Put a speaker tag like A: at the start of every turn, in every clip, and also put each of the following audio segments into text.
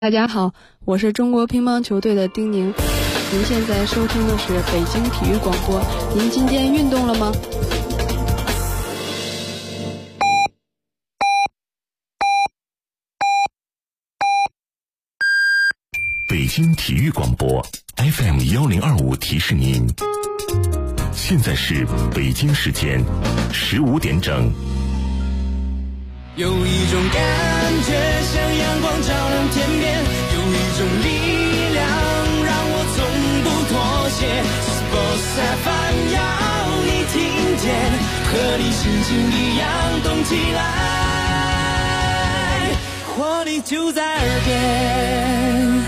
A: 大家好，我是中国乒乓球队的丁宁。您现在收听的是北京体育广播。您今天运动了吗？
B: 北京体育广播 FM1025 提示您，现在是北京时间15点整。
C: 有一种感觉像阳光照亮天边，有一种力量让我从不妥协。Sports FM 要你听见，和你心情一样动起来，活力就在耳边。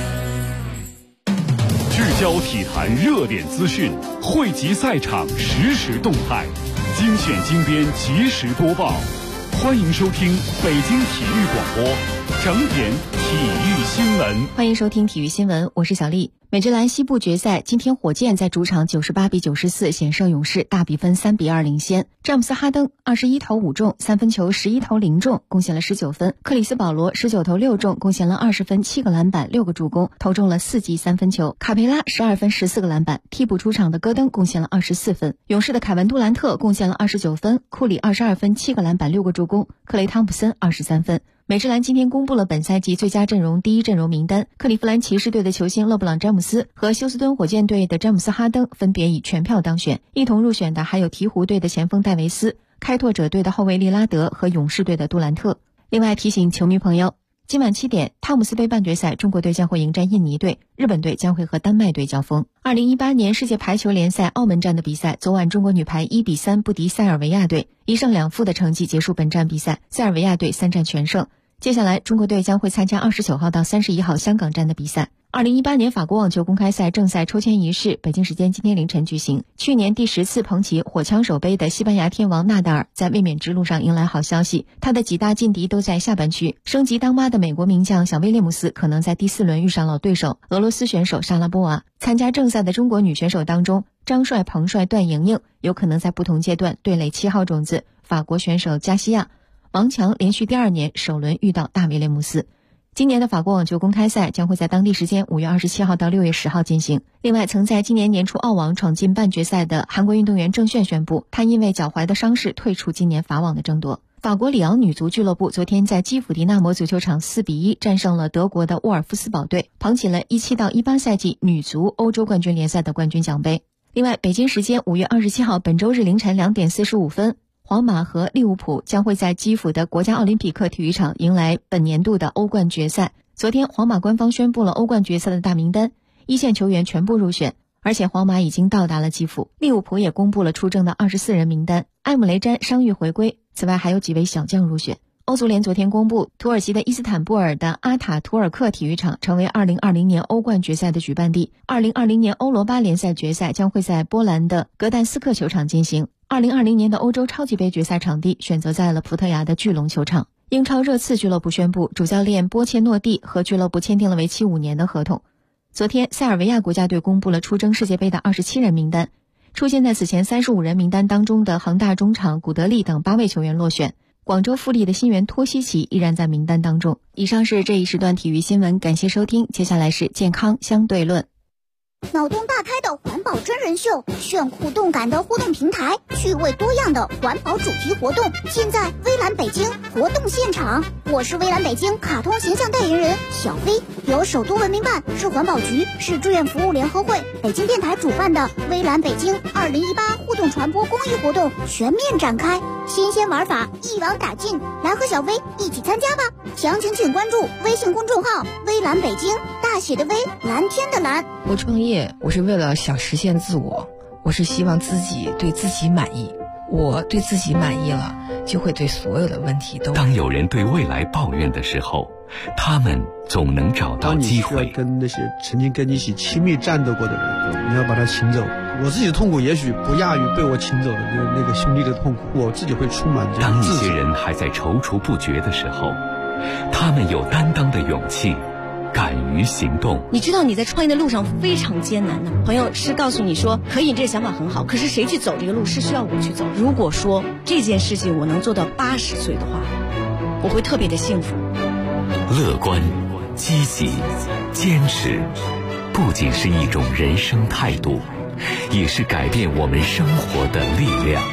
D: 聚焦体坛热点资讯，汇集赛场实时动态，精选精编及时播报。欢迎收听北京体育广播整点体育新闻。
E: 欢迎收听体育新闻，我是小丽。美职篮西部决赛，今天火箭在主场98-94险胜勇士，大比分3-2领先。詹姆斯哈登21投5中，三分球11投0中，贡献了19分。克里斯保罗19投6中，贡献了20分，7个篮板，6个助攻，投中了4记三分球。卡佩拉12分14个篮板，替补出场的戈登贡献了24分。勇士的凯文杜兰特贡献了29分，库里22分7个篮板6个助攻，克雷汤普森23分。美职篮今天公布了本赛季最佳阵容第一阵容名单，克利夫兰骑士队的球星勒布朗·詹姆斯和休斯敦火箭队的詹姆斯·哈登分别以全票当选，一同入选的还有鹈鹕队的前锋戴维斯、开拓者队的后卫利拉德和勇士队的杜兰特。另外提醒球迷朋友，今晚7点，汤姆斯杯半决赛，中国队将会迎战印尼队，日本队将会和丹麦队交锋。2018年世界排球联赛澳门站的比赛，昨晚中国女排1-3不敌塞尔维亚队，1胜2负的成绩结束本站比赛，塞尔维亚队3战全胜。接下来中国队将会参加29号到31号香港站的比赛。2018年法国网球公开赛正赛抽签仪式，北京时间今天凌晨举行。去年第10次捧起火枪手杯的西班牙天王纳达尔在卫冕之路上迎来好消息，他的几大劲敌都在下半区。升级当妈的美国名将小威廉姆斯可能在第4轮遇上老对手俄罗斯选手莎拉波娃。参加正赛的中国女选手当中，张帅、彭帅、段莹莹有可能在不同阶段对垒7号种子法国选手加西亚。王强连续第2年首轮遇到大威廉姆斯。今年的法国网球公开赛将会在当地时间5月27号到6月10号进行。另外，曾在今年年初澳网闯进半决赛的韩国运动员郑炫宣布，他因为脚踝的伤势退出今年法网的争夺。法国里昂女足俱乐部昨天在基辅迪纳摩足球场4-1战胜了德国的沃尔夫斯堡队，捧起了17到18赛季女足欧洲冠军联赛的冠军奖杯。另外，北京时间5月27号本周日凌晨2点45分，皇马和利物浦将会在基辅的国家奥林匹克体育场迎来本年度的欧冠决赛。昨天皇马官方宣布了欧冠决赛的大名单，一线球员全部入选，而且皇马已经到达了基辅。利物浦也公布了出征的24人名单，埃姆雷詹伤愈回归，此外还有几位小将入选。欧足联昨天公布，土耳其的伊斯坦布尔的阿塔图尔克体育场成为2020年欧冠决赛的举办地。2020年欧罗巴联赛决赛将会在波兰的格但斯克球场进行。2020年的欧洲超级杯决赛场地选择在了葡萄牙的巨龙球场。英超热刺俱乐部宣布，主教练波切诺蒂和俱乐部签订了为期5年的合同。昨天，塞尔维亚国家队公布了出征世界杯的27人名单，出现在此前35人名单当中的恒大中场古德利等8位球员落选。广州富力的新援托西奇依然在名单当中。以上是这一时段体育新闻，感谢收听。接下来是健康相对论。
F: 脑洞大开的环保真人秀，炫酷动感的互动平台，趣味多样的环保主题活动，现在微蓝北京活动现场。我是微蓝北京卡通形象代言人小薇，由首都文明办、市环保局、市志愿服务联合会、北京电台主办的微蓝北京2018互动传播公益活动全面展开，新鲜玩法一网打尽，来和小薇一起参加吧！详情请关注微信公众号微蓝北京，大写的微，蓝天的蓝。
G: 我创业，我是为了想实现自我，我是希望自己对自己满意，我对自己满意了，就会对所有的问题都。
B: 当有人对未来抱怨的时候，他们总能找到机会。
H: 当你需要跟那些曾经跟你一起亲密战斗过的人，你要把他请走。我自己的痛苦也许不亚于被我请走的那个兄弟的痛苦，我自己会充满这
B: 当一些人还在踌躇不决的时候，他们有担当的勇气，敢于行动。
I: 你知道你在创业的路上非常艰难的，朋友是告诉你说可以，这个想法很好，可是谁去走这个路是需要我去走。如果说这件事情我能做到80岁的话，我会特别的幸福。
B: 乐观、 积极、坚持，不仅是一种人生态度，也是改变我们生活的力量。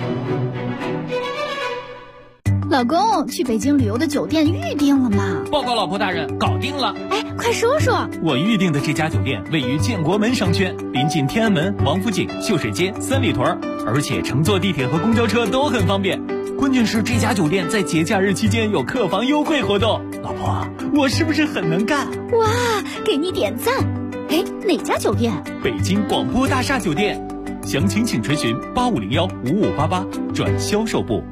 F: 老公，去北京旅游的酒店预定了吗？
J: 报告老婆大人，搞定了。
F: 哎，快说说。
J: 我预定的这家酒店位于建国门商圈，临近天安门、王府井、秀水街、三里屯，而且乘坐地铁和公交车都很方便。关键是这家酒店在节假日期间有客房优惠活动。老婆，我是不是很能干？
F: 哇，给你点赞。哎，哪家酒店？
J: 北京广播大厦酒店。详情请垂询8501-5588转销售部。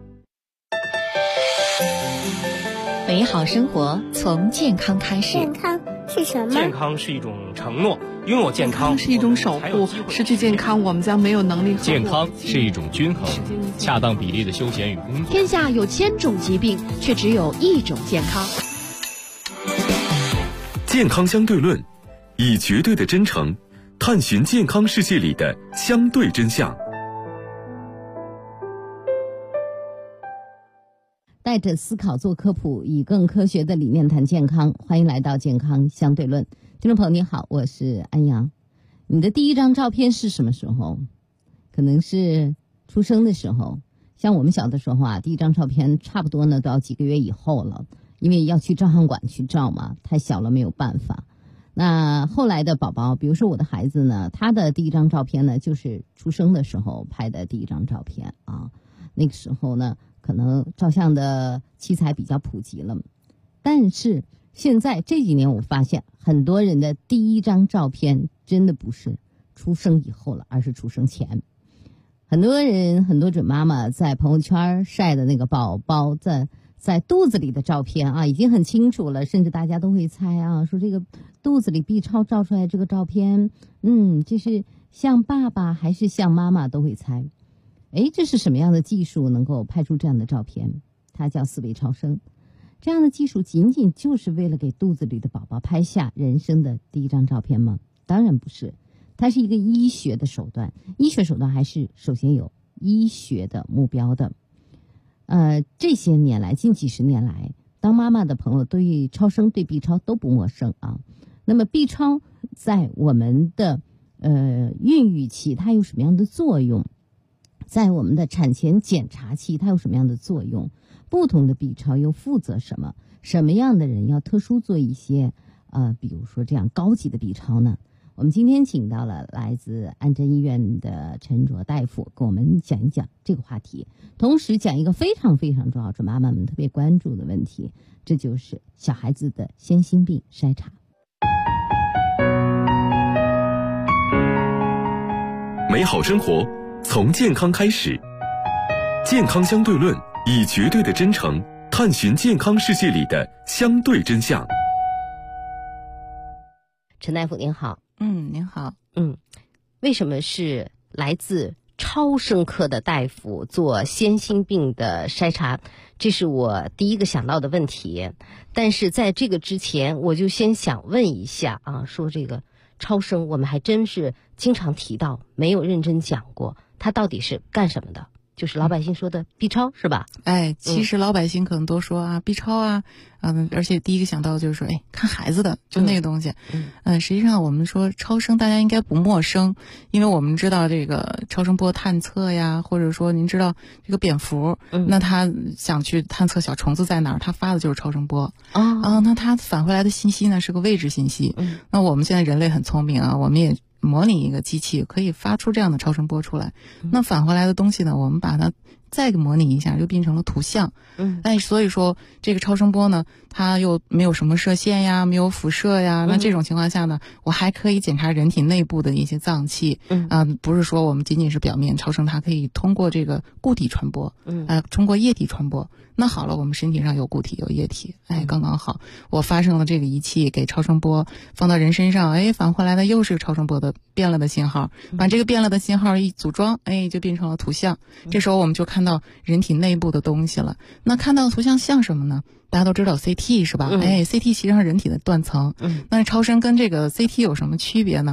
E: 美好生活从健康开始。
F: 健康是什么？
K: 健康是一种承诺，拥有健康
A: 是一种守护，失去健康我们将没有能力。
K: 健康是一种均衡，恰当比例的休闲与工作。
L: 天下有1000种疾病，却只有一种健康。
B: 健康相对论，以绝对的真诚探寻健康世界里的相对真相。
E: 带着思考做科普，以更科学的理念谈健康。欢迎来到健康相对论。听众朋友你好，我是安阳。你的第一张照片是什么时候？可能是出生的时候。像我们小的时候啊，第一张照片差不多呢都要几个月以后了，因为要去照相馆去照嘛，太小了没有办法。那后来的宝宝，比如说我的孩子呢，他的第一张照片呢就是出生的时候拍的第一张照片啊。那个时候呢可能照相的器材比较普及了，但是现在这几年我发现很多人的第一张照片真的不是出生以后了，而是出生前。很多准妈妈在朋友圈晒的那个宝宝在肚子里的照片啊，已经很清楚了，甚至大家都会猜啊，说这个肚子里 B 超照出来这个照片，这是像爸爸还是像妈妈都会猜。这是什么样的技术能够拍出这样的照片？它叫4维超声。这样的技术仅仅就是为了给肚子里的宝宝拍下人生的第一张照片吗？当然不是，它是一个医学的手段。医学手段还是首先有医学的目标的。这些年来，近几十年来，当妈妈的朋友对超声对 B 超都不陌生啊。那么 B 超在我们的孕育期它有什么样的作用？在我们的产前检查期它有什么样的作用？不同的 B 超又负责什么？什么样的人要特殊做一些比如说这样高级的 B 超呢？我们今天请到了来自安贞医院的陈卓大夫，跟我们讲一讲这个话题，同时讲一个非常非常重要的妈妈们特别关注的问题，这就是小孩子的先心病筛查。
B: 美好生活从健康开始，健康相对论，以绝对的真诚探寻健康世界里的相对真相。
E: 陈大夫您好。
G: 您好。
E: 为什么是来自超声科的大夫做先心病的筛查？这是我第一个想到的问题。但是在这个之前，我就先想问一下啊，说这个超声我们还真是经常提到，没有认真讲过，它到底是干什么的？就是老百姓说的 B 超是吧？
G: 其实老百姓可能都说啊 B 超啊，而且第一个想到的就是说，看孩子的就那个东西。实际上我们说超声大家应该不陌生，因为我们知道这个超声波探测呀，或者说您知道这个蝙蝠，那他想去探测小虫子在哪儿，他发的就是超声波。那他返回来的信息呢是个位置信息。那我们现在人类很聪明啊，我们也模拟一个机器可以发出这样的超声波出来，那返回来的东西呢，我们把它再模拟一下，就变成了图像。所以说这个超声波呢，它又没有什么射线呀，没有辐射呀，那这种情况下呢，我还可以检查人体内部的一些脏器。不是说我们仅仅是表面超声，它可以通过这个固体传播，通过液体传播。那好了，我们身体上有固体有液体，刚刚好，我发生了这个仪器给超声波放到人身上，返回来的又是超声波的变了的信号，把这个变了的信号一组装，就变成了图像。这时候我们就看到人体内部的东西了。那看到的图像像什么呢？大家都知道 CT 是吧？CT 其实上人体的断层。那超声跟这个 CT 有什么区别呢？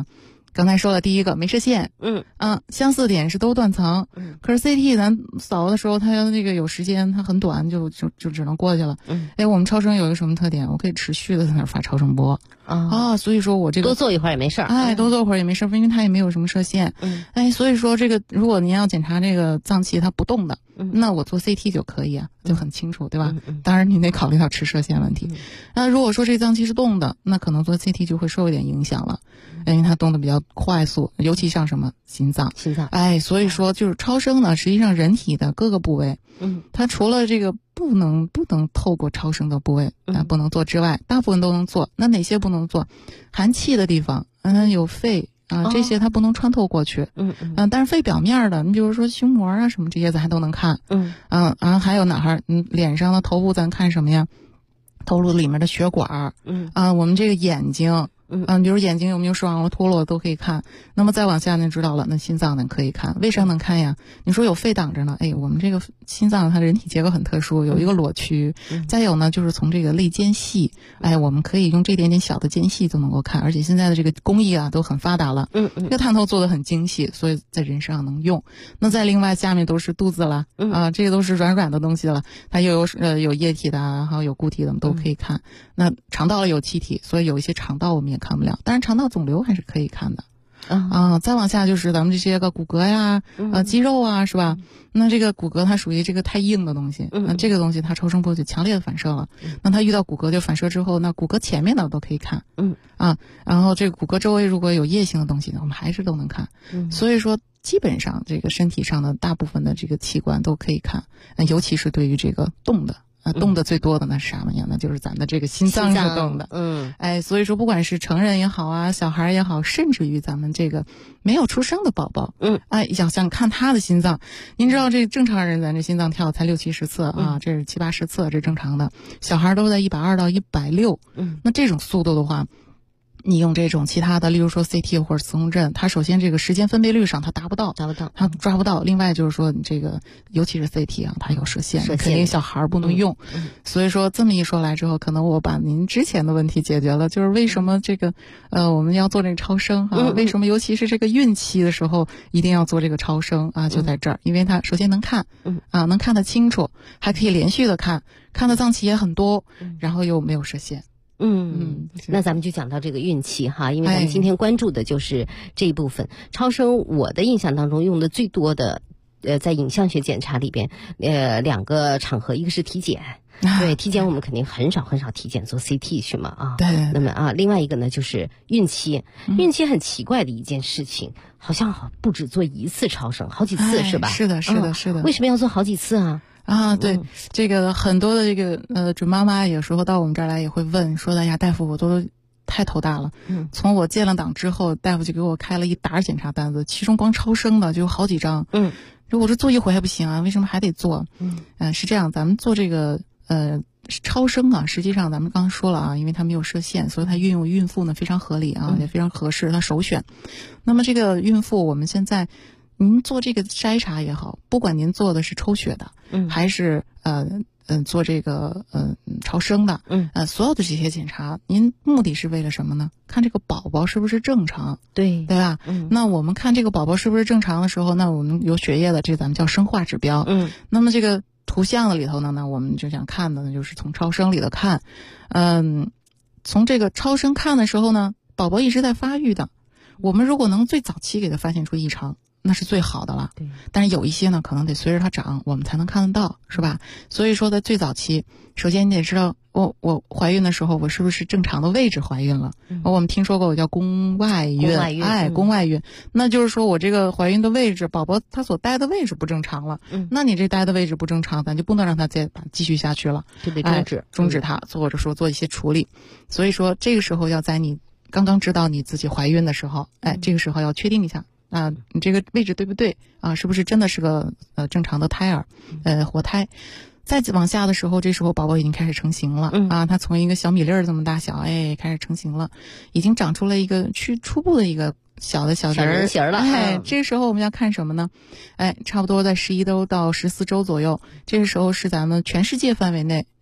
G: 刚才说了第一个没射线，相似点是都断层，可是 CT 咱扫的时候它那个有时间，它很短，就只能过去了。我们超声有一个什么特点？我可以持续的在那儿发超声波所以说我这个
M: 多做一会儿也没事儿，
G: 多做会儿也没事儿，因为它也没有什么射线，所以说这个如果您要检查这个脏器它不动的，那我做 CT 就可以啊，就很清楚，对吧？当然你得考虑到吃射线问题。那如果说这脏器是动的，那可能做 CT 就会受一点影响了，因为它动得比较快速，尤其像什么心脏，所以说就是超声呢，实际上人体的各个部位，它除了这个不能透过超声的部位不能做之外，大部分都能做。那哪些不能做？含气的地方，有肺这些它不能穿透过去，但是肺表面的，你比如说胸膜啊什么这些咱还都能看，然后还有哪儿，脸上的头部咱看什么呀？头颅里面的血管，我们这个眼睛。比如眼睛有没有视网膜脱落都可以看。那么再往下呢，知道了，那心脏呢可以看。为啥能看呀？你说有肺挡着呢，我们这个心脏它人体结构很特殊，有一个裸区。再有呢，就是从这个肋间隙，我们可以用这点点小的间隙都能够看，而且现在的这个工艺都很发达了。这个探头做的很精细，所以在人上能用。那再另外下面都是肚子了，这个都是软的东西了，它又有液体的，还有固体的，都可以看。那肠道有气体，所以有一些肠道我们也看不了，但是肠道肿瘤还是可以看的。再往下就是咱们这些个骨骼呀，肌肉啊，是吧？那这个骨骼它属于这个太硬的东西，这个东西它超声波就强烈的反射了。那它遇到骨骼就反射之后，那骨骼前面的都可以看，然后这个骨骼周围如果有液性的东西呢，我们还是都能看。所以说基本上这个身体上的大部分的这个器官都可以看，尤其是对于这个动的。动的最多的那是啥玩意儿？那就是咱的这个心脏是动的。所以说不管是成人也好啊，小孩也好，甚至于咱们这个没有出生的宝宝，想看他的心脏，您知道这正常人咱这心脏跳才60-70次这是70-80次，这是正常的。小孩都在120到160，那这种速度的话。你用这种其他的，例如说 CT 或者磁共振，它首先这个时间分辨率上它达不到，它抓不到。另外就是说你这个，尤其是 CT 它有射线，肯定小孩不能用。所以说这么一说来之后，可能我把您之前的问题解决了，就是为什么这个我们要做这个超声为什么尤其是这个孕期的时候一定要做这个超声就在这儿，因为它首先能看能看得清楚，还可以连续的看的脏器也很多，然后又没有射线。
M: 那咱们就讲到这个孕期哈，因为咱们今天关注的就是这一部分。超声我的印象当中用的最多的在影像学检查里边两个场合，一个是体检。对，体检我们肯定很少体检做 CT 去嘛
G: 对。
M: 那么另外一个呢就是孕期。孕期很奇怪的一件事情，好像不止做一次超声，好几次是吧？
G: 是的。
M: 为什么要做好几次啊？
G: 对，这个很多的这个准妈妈有时候到我们这儿来也会问说的呀，大夫我都太头大了。从我建了档之后，大夫就给我开了一沓检查单子，其中光超声的就有好几张。我说做一回还不行啊，为什么还得做？是这样，咱们做这个超声实际上咱们刚刚说了因为它没有射线，所以它运用孕妇呢非常合理也非常合适，它首选。那么这个孕妇我们现在您做这个筛查也好，不管您做的是抽血的，还是做这个超声的，所有的这些检查，您目的是为了什么呢？看这个宝宝是不是正常，对吧？那我们看这个宝宝是不是正常的时候，那我们有血液的，这咱们叫生化指标。那么这个图像的里头呢，那我们就想看的呢，就是从超声里头看，从这个超声看的时候呢，宝宝一直在发育的，我们如果能最早期给它发现出异常，那是最好的了。对，但是有一些呢，可能得随着它长，我们才能看得到，是吧？所以说在最早期，首先你得知道，我怀孕的时候，我是不是正常的位置怀孕了？我们听说过，我叫宫外孕，宫外孕，那就是说我这个怀孕的位置，宝宝他所待的位置不正常了。那你这待的位置不正常，咱就不能让他再继续下去了，就得终止它，或者说做一些处理。所以说这个时候要在你刚刚知道你自己怀孕的时候，这个时候要确定一下。你这个位置对不对是不是真的是个正常的胎儿活胎？再往下的时候，这时候宝宝已经开始成型了它从一个小米粒儿这么大小开始成型了，已经长出了一个初步的一个小人形了。这个时候我们要看什么呢？差不多在11周到14周左右，这个时候是咱们全世界范围内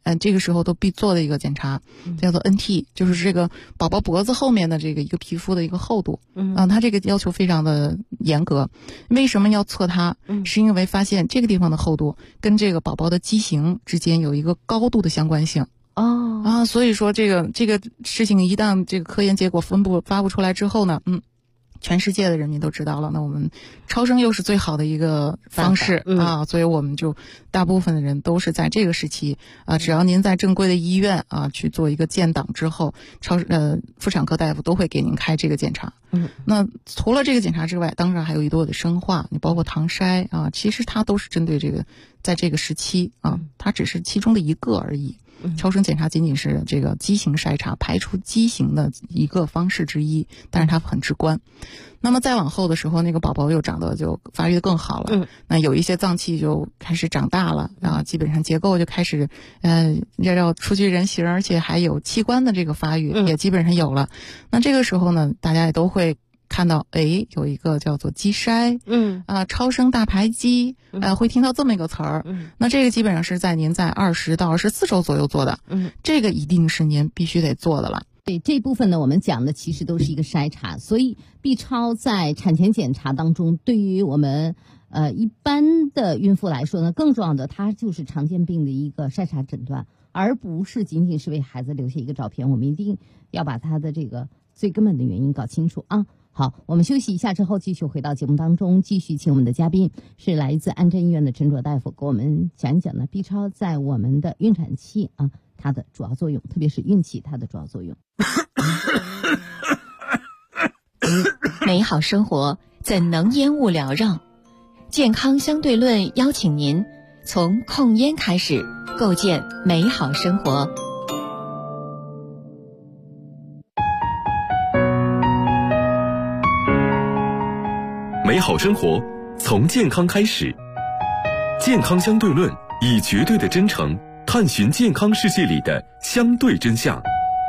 G: 这个时候都必做的一个检查，叫做 NT， 就是这个宝宝脖子后面的这个一个皮肤的一个厚度。它这个要求非常的严格。为什么要测它？是因为发现这个地方的厚度跟这个宝宝的畸形之间有一个高度的相关性。所以说这个事情一旦这个科研结果发布出来之后呢，全世界的人民都知道了，那我们超声又是最好的一个方式所以我们就大部分的人都是在这个时期只要您在正规的医院去做一个建档之后，妇产科大夫都会给您开这个检查。那除了这个检查之外，当然还有一多的生化，你包括唐筛其实它都是针对这个在这个时期它只是其中的一个而已。超声检查仅仅是这个畸形筛查，排除畸形的一个方式之一，但是它很直观。那么再往后的时候，那个宝宝又长得就发育的更好了，那有一些脏器就开始长大了，基本上结构就开始要出具人形，而且还有器官的这个发育也基本上有了。那这个时候呢，大家也都会看到有一个叫做畸筛，超声大排畸，会听到这么一个词儿。那这个基本上是在您在20到24周左右做的，这个一定是您必须得做的了。
N: 对，这部分呢，我们讲的其实都是一个筛查，所以 B 超在产前检查当中，对于我们一般的孕妇来说呢，更重要的它就是常见病的一个筛查诊断，而不是仅仅是为孩子留下一个照片。我们一定要把它的这个最根本的原因搞清楚啊。好，我们休息一下之后继续回到节目当中，继续请我们的嘉宾是来自安贞医院的陈卓大夫给我们讲一讲呢 B 超在我们的孕产期它的主要作用，特别是孕期它的主要作用。
E: 美好生活怎能烟雾缭绕？健康相对论邀请您从控烟开始，构建美好生活。
B: 美好生活从健康开始，健康相对论以绝对的真诚探寻健康世界里的相对真相。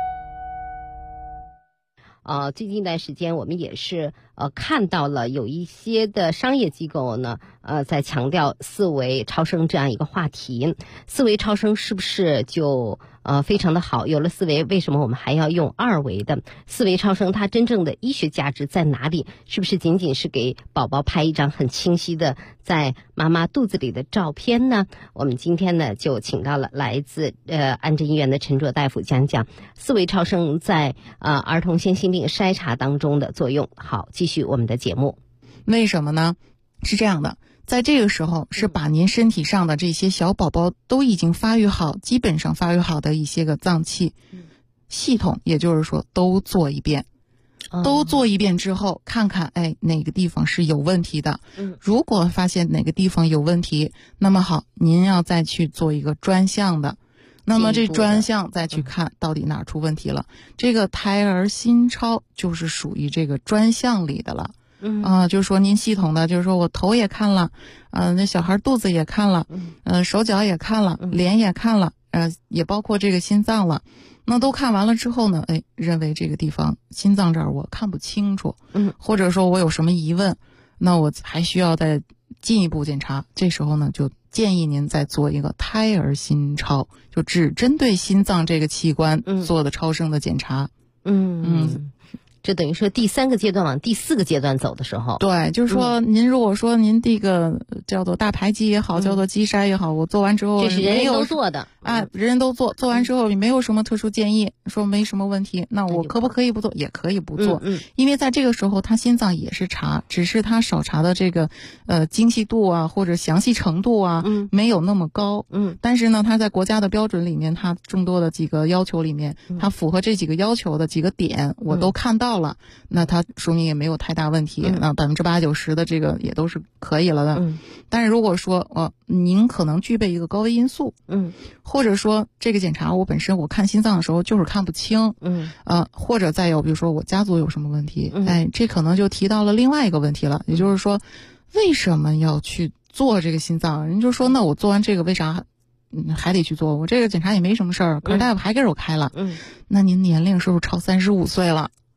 M: 最近一段时间我们也是看到了有一些的商业机构呢在强调四维超声这样一个话题。四维超声是不是就非常的好？有了四维，为什么我们还要用二维的？四维超声它真正的医学价值在哪里？是不是仅仅是给宝宝拍一张很清晰的在妈妈肚子里的照片呢？我们今天呢就请到了来自安贞医院的陈卓大夫讲讲四维超声在儿童先心病筛查当中的作用。好，继续我们的节目。
G: 为什么呢？是这样的，在这个时候是把您身体上的这些小宝宝都已经发育好，基本上发育好的一些个脏器系统，也就是说都做一遍。都做一遍之后，看看哪个地方是有问题的。如果发现哪个地方有问题，那么好，您要再去做一个专项的。那么这专项再去看到底哪出问题了。这个胎儿心超就是属于这个专项里的了。就是说您系统的，就是说我头也看了，那小孩肚子也看了，手脚也看了，脸也看了，也包括这个心脏了。那都看完了之后呢，认为这个地方心脏这儿我看不清楚，或者说我有什么疑问，那我还需要再进一步检查。这时候呢，就建议您再做一个胎儿心超，就只针对心脏这个器官做的超声的检查。
M: 这等于说第3个阶段往第4个阶段走的时候，
G: 对，就是说您如果说您这个叫做大排畸也好，叫做畸筛也好，我做完之后
M: 这是人人都做的
G: 人人都做完之后也没有什么特殊建议，说没什么问题，那我可不可以不做？也可以不做，因为在这个时候他心脏也是查，只是他少查的这个精细度或者详细程度没有那么高，但是呢他在国家的标准里面，他众多的几个要求里面，他符合这几个要求的几个点我都看到了，那它说明也没有太大问题，那80%-90%的这个也都是可以了的。但是如果说您可能具备一个高危因素，或者说这个检查我本身我看心脏的时候就是看不清，或者再有比如说我家族有什么问题，这可能就提到了另外一个问题了，也就是说为什么要去做这个心脏？人就说那我做完这个为啥还得去做？我这个检查也没什么事儿，可是大夫还给我开了，那您年龄是不是超35岁了？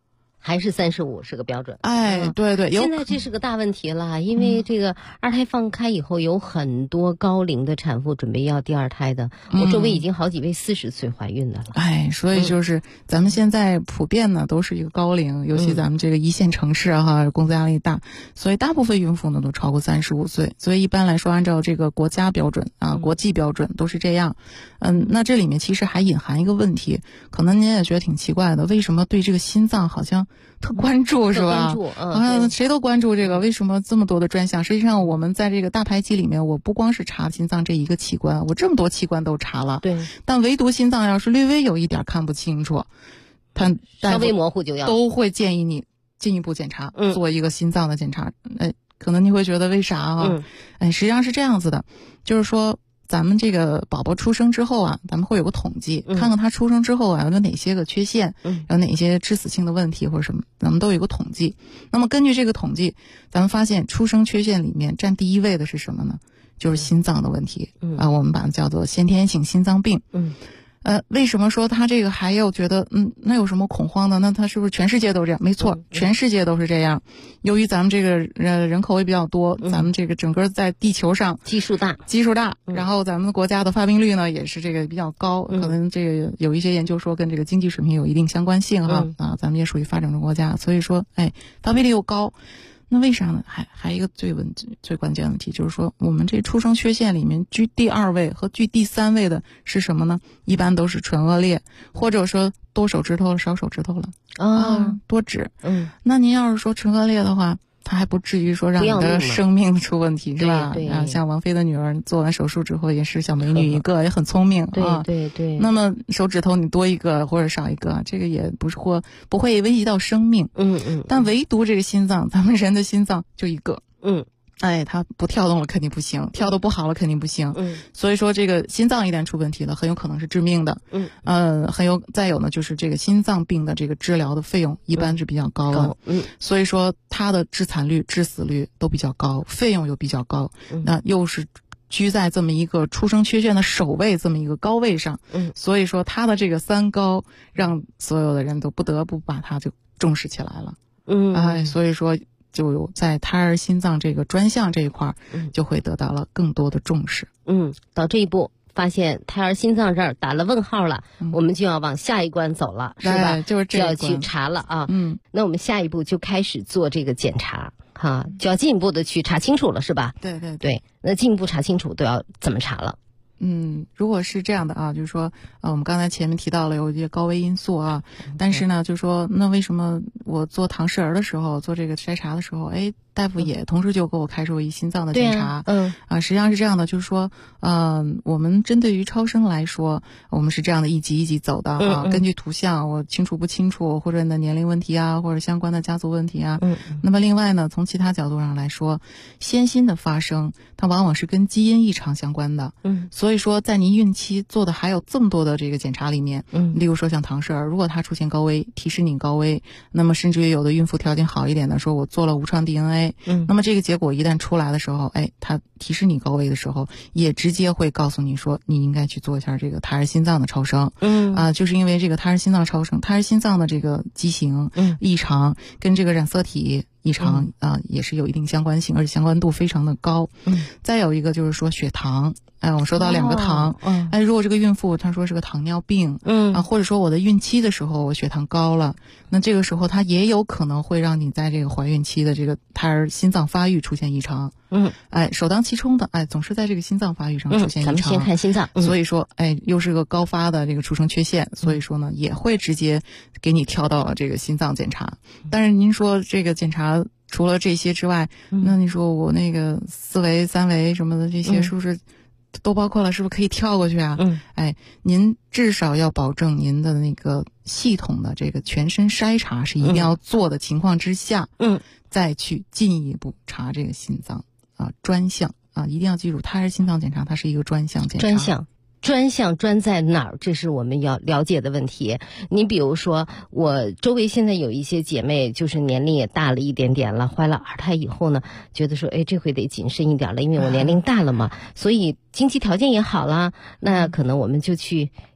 M: 还是35是个标准。
G: 哎，对对，
M: 现在这是个大问题了，因为这个二胎放开以后，有很多高龄的产妇准备要第二胎的，我周围已经好几位40岁怀孕的了。
G: 哎，所以就是咱们现在普遍呢都是一个高龄，尤其咱们这个一线城市哈，工作压力大，所以大部分孕妇呢都超过35岁，所以一般来说按照这个国家标准啊、国际标准都是这样。那这里面其实还隐含一个问题，可能您也觉得挺奇怪的，为什么对这个心脏好像特关注是吧？谁都关注这个，为什么这么多的专项？实际上我们在这个大排期里面，我不光是查心脏这一个器官，我这么多器官都查了，
M: 对，
G: 但唯独心脏要是略微有一点看不清楚，他
M: 稍微模糊就要
G: 都会建议你进一步检查，做一个心脏的检查。可能你会觉得为啥啊？实际上是这样子的，就是说咱们这个宝宝出生之后啊，咱们会有个统计，看看他出生之后啊有哪些个缺陷，有哪些致死性的问题或者什么，咱们都有一个统计。那么根据这个统计，咱们发现出生缺陷里面占第一位的是什么呢？就是心脏的问题我们把它叫做先天性心脏病。为什么说他这个还有觉得那有什么恐慌的？那他是不是全世界都这样？没错，全世界都是这样。由于咱们这个人口也比较多，咱们这个整个在地球上
M: 基数大，
G: 然后咱们国家的发病率呢也是这个比较高，可能这个有一些研究说跟这个经济水平有一定相关性咱们也属于发展中国家，所以说发病率又高。那为啥呢？还一个最关键的问题就是说，我们这出生缺陷里面居第2位和居第3位的是什么呢？一般都是唇腭裂，或者说多手指头少手指头了多指。那您要是说唇腭裂的话，他还不至于说让你的生命出问题是吧？像王菲的女儿做完手术之后也是小美女一个，也很聪明
M: 对。
G: 那么手指头你多一个或者少一个，这个也不会危及到生命。但唯独这个心脏，咱们人的心脏就一个。它不跳动了肯定不行，跳得不好了肯定不行。所以说这个心脏一旦出问题了，很有可能是致命的。再有呢，就是这个心脏病的这个治疗的费用一般是比较高的。所以说它的致惨率、致死率都比较高，费用又比较高。那又是居在这么一个出生缺陷的首位这么一个高位上。所以说它的这个3高，让所有的人都不得不把它就重视起来了。所以说就有在胎儿心脏这个专项这一块就会得到了更多的重视。
M: 到这一步发现胎儿心脏这儿打了问号了，我们就要往下一关走了，是吧？
G: 就是这一关
M: 就要去查了啊。那我们下一步就开始做这个检查就要进一步的去查清楚了，是吧？
G: 对。
M: 那进一步查清楚都要怎么查了？
G: 如果是这样的就是说我们刚才前面提到了有一些高危因素但是呢就是说那为什么我做唐氏儿的时候做这个筛查的时候大夫也同时就给我开出一心脏的检查。实际上是这样的，就是说我们针对于超声来说，我们是这样的一级一级走的根据图像我清楚不清楚，或者你的年龄问题或者相关的家族问题那么另外呢，从其他角度上来说，先心的发生它往往是跟基因异常相关的。所以说在您孕期做的还有这么多的这个检查里面，例如说像唐氏儿，如果它出现高危，提示你高危，那么甚至于有的孕妇条件好一点的，说我做了无创 DNA，那么这个结果一旦出来的时候，它提示你高危的时候，也直接会告诉你说你应该去做一下这个胎儿心脏的超声。就是因为这个胎儿心脏超声，胎儿心脏的这个畸形异常跟这个染色体异常也是有一定相关性，而且相关度非常的高。再有一个就是说血糖，我们说到2个糖，如果这个孕妇她说是个糖尿病，或者说我的孕期的时候我血糖高了，那这个时候它也有可能会让你在这个怀孕期的这个胎儿心脏发育出现异常。首当其冲的总是在这个心脏发育上出现异常。
M: 咱们先看心脏。
G: 所以说又是个高发的这个出生缺陷，所以说呢也会直接给你跳到了这个心脏检查。但是您说这个检查除了这些之外，那你说我那个4维3维什么的这些是不是都包括了，是不是可以跳过去您至少要保证您的那个系统的这个全身筛查是一定要做的情况之下，再去进一步查这个心脏专项一定要记住，胎儿心脏检查它是一个专项检查。
M: 专项专在哪儿？这是我们要了解的问题。你比如说，我周围现在有一些姐妹，就是年龄也大了一点点了，怀了2胎以后呢，觉得说，这回得谨慎一点了，因为我年龄大了嘛，所以经济条件也好啦，那可能我们就去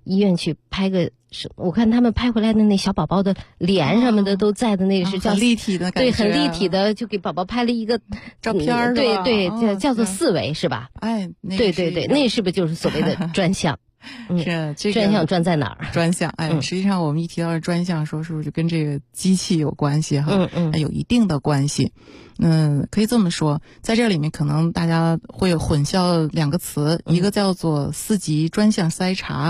M: 医院去拍个我看他们拍回来的那小宝宝的脸什么的都在的，那个是叫
G: 很立体的感觉，
M: 对，很立体的，就给宝宝拍了一个
G: 照片，
M: 对对，叫做4维是吧？
G: 哎，
M: 对对对，那是不是就是所谓的专项？
G: 是这个
M: 专项专在哪儿？
G: 专项，实际上我们一提到专项，说是不是跟这个机器有关系哈？有一定的关系。可以这么说，在这里面可能大家会混淆2个词，一个叫做4级专项筛查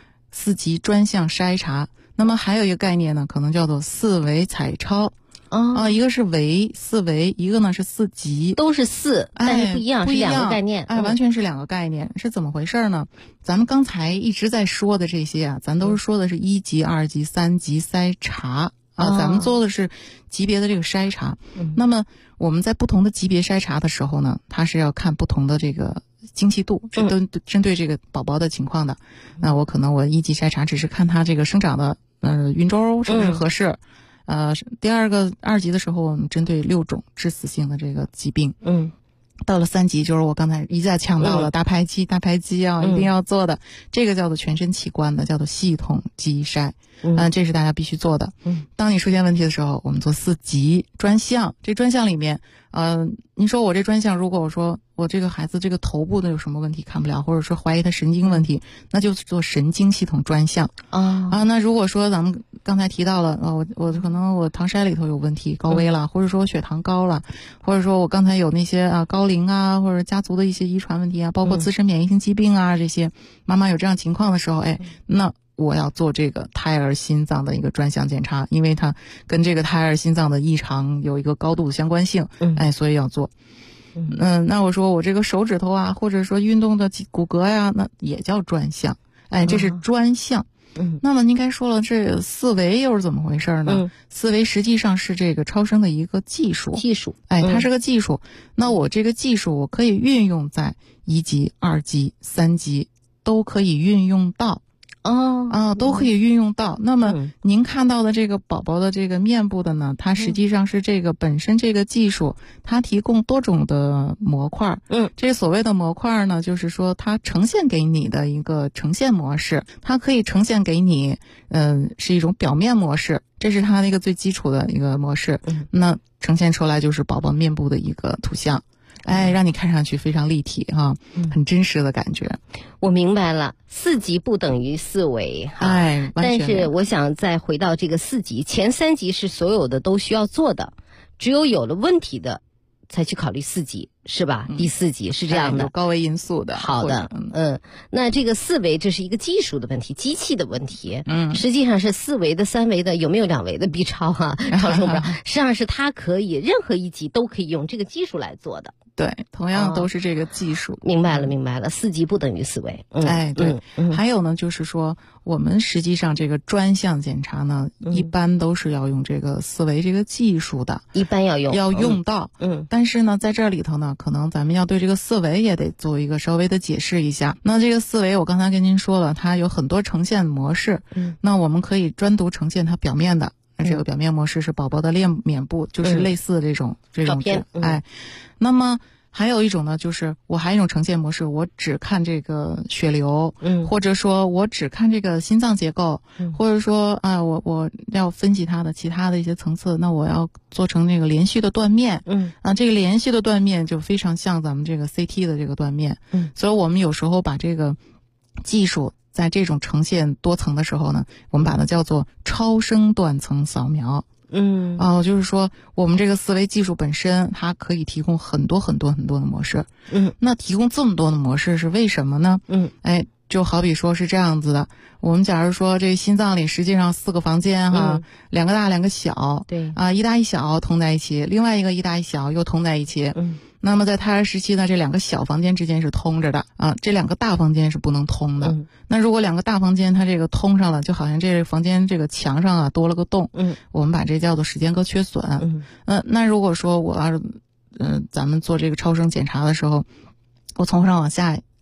G: ，4级专项筛查。那么还有一个概念呢，可能叫做4维彩超。一个是4维，一个呢是4级，
M: 都是4，但是不一样，是2个概念，
G: 完全是2个概念，是怎么回事呢？咱们刚才一直在说的这些啊，咱都是说的是1级、2级、3级筛查咱们做的是级别的这个筛查。那么我们在不同的级别筛查的时候呢，它是要看不同的这个精细度，针对这个宝宝的情况的。那我可能1级筛查只是看他这个生长的匀周是不是合适。第2级的时候，我们针对6种致死性的这个疾病。到了3级，就是我刚才一再强调了大排畸啊，一定要做的，这个叫做全身器官的，叫做系统基因筛。这是大家必须做的。当你出现问题的时候，我们做4级专项。这专项里面，您说我这专项，如果我说我这个孩子这个头部的有什么问题看不了，或者说怀疑他神经问题，那就做神经系统专项。那如果说咱们刚才提到了，我可能我糖筛里头有问题，高危了，或者说我血糖高了，或者说我刚才有那些高龄啊，或者家族的一些遗传问题啊，包括自身免疫性疾病啊，这些妈妈有这样情况的时候，那我要做这个胎儿心脏的一个专项检查，因为它跟这个胎儿心脏的异常有一个高度的相关性，所以要做。那我说我这个手指头啊，或者说运动的骨骼呀，那也叫专项，这是专项。那么您该说了，这4维又是怎么回事呢？4维实际上是这个超声的一个技术，它是个技术。那我这个技术我可以运用在1级、2级、3级都可以运用到。都可以运用到。那么您看到的这个宝宝的这个面部的呢，它实际上是这个本身这个技术，它提供多种的模块。这所谓的模块呢，就是说它呈现给你的一个呈现模式，它可以呈现给你，是一种表面模式，这是它的一个最基础的一个模式。那呈现出来就是宝宝面部的一个图像。让你看上去非常立体很真实的感觉。
M: 我明白了，4级不等于4维但是我想再回到这个4级，前3级是所有的都需要做的，只有了问题的才去考虑4级，是吧？第4级是这样的，
G: 有高危因素的。
M: 好的，那这个4维这是一个技术的问题，机器的问题。实际上是4维的、3维的，有没有2维的 B 超超声波？实际上是它可以任何一级都可以用这个技术来做的。
G: 对，同样都是这个技术。
M: 明白了，4级不等于4维。
G: 对。还有呢，就是说我们实际上这个专项检查呢，一般都是要用这个4维这个技术的，
M: 一般要用
G: 到。但是呢，在这里头呢，可能咱们要对这个4维也得做一个稍微的解释一下。那这个4维，我刚才跟您说了，它有很多呈现模式。那我们可以专独呈现它表面的。这个表面模式是宝宝的脸部，就是类似这种
M: 照片。
G: 那么还有一种呢，就是我还有一种呈现模式，我只看这个血流，或者说我只看这个心脏结构，或者说我要分析它的其他的一些层次，那我要做成那个连续的断面。这个连续的断面就非常像咱们这个 CT 的这个断面。所以我们有时候把这个技术在这种呈现多层的时候呢，我们把它叫做超声断层扫描。就是说我们这个4维技术本身它可以提供很多很多很多的模式。那提供这么多的模式是为什么呢？就好比说是这样子的，我们假如说这心脏里实际上4个房间2个大2个小，
M: 对
G: 一大一小通在一起，另外一个一大一小又通在一起。那么在胎儿时期呢，这2个小房间之间是通着的这2个大房间是不能通的。那如果2个大房间它这个通上了，就好像这个房间这个墙上多了个洞，我们把这叫做时间隔缺损。那如果说我要是咱们做这个超声检查的时候，我从上往下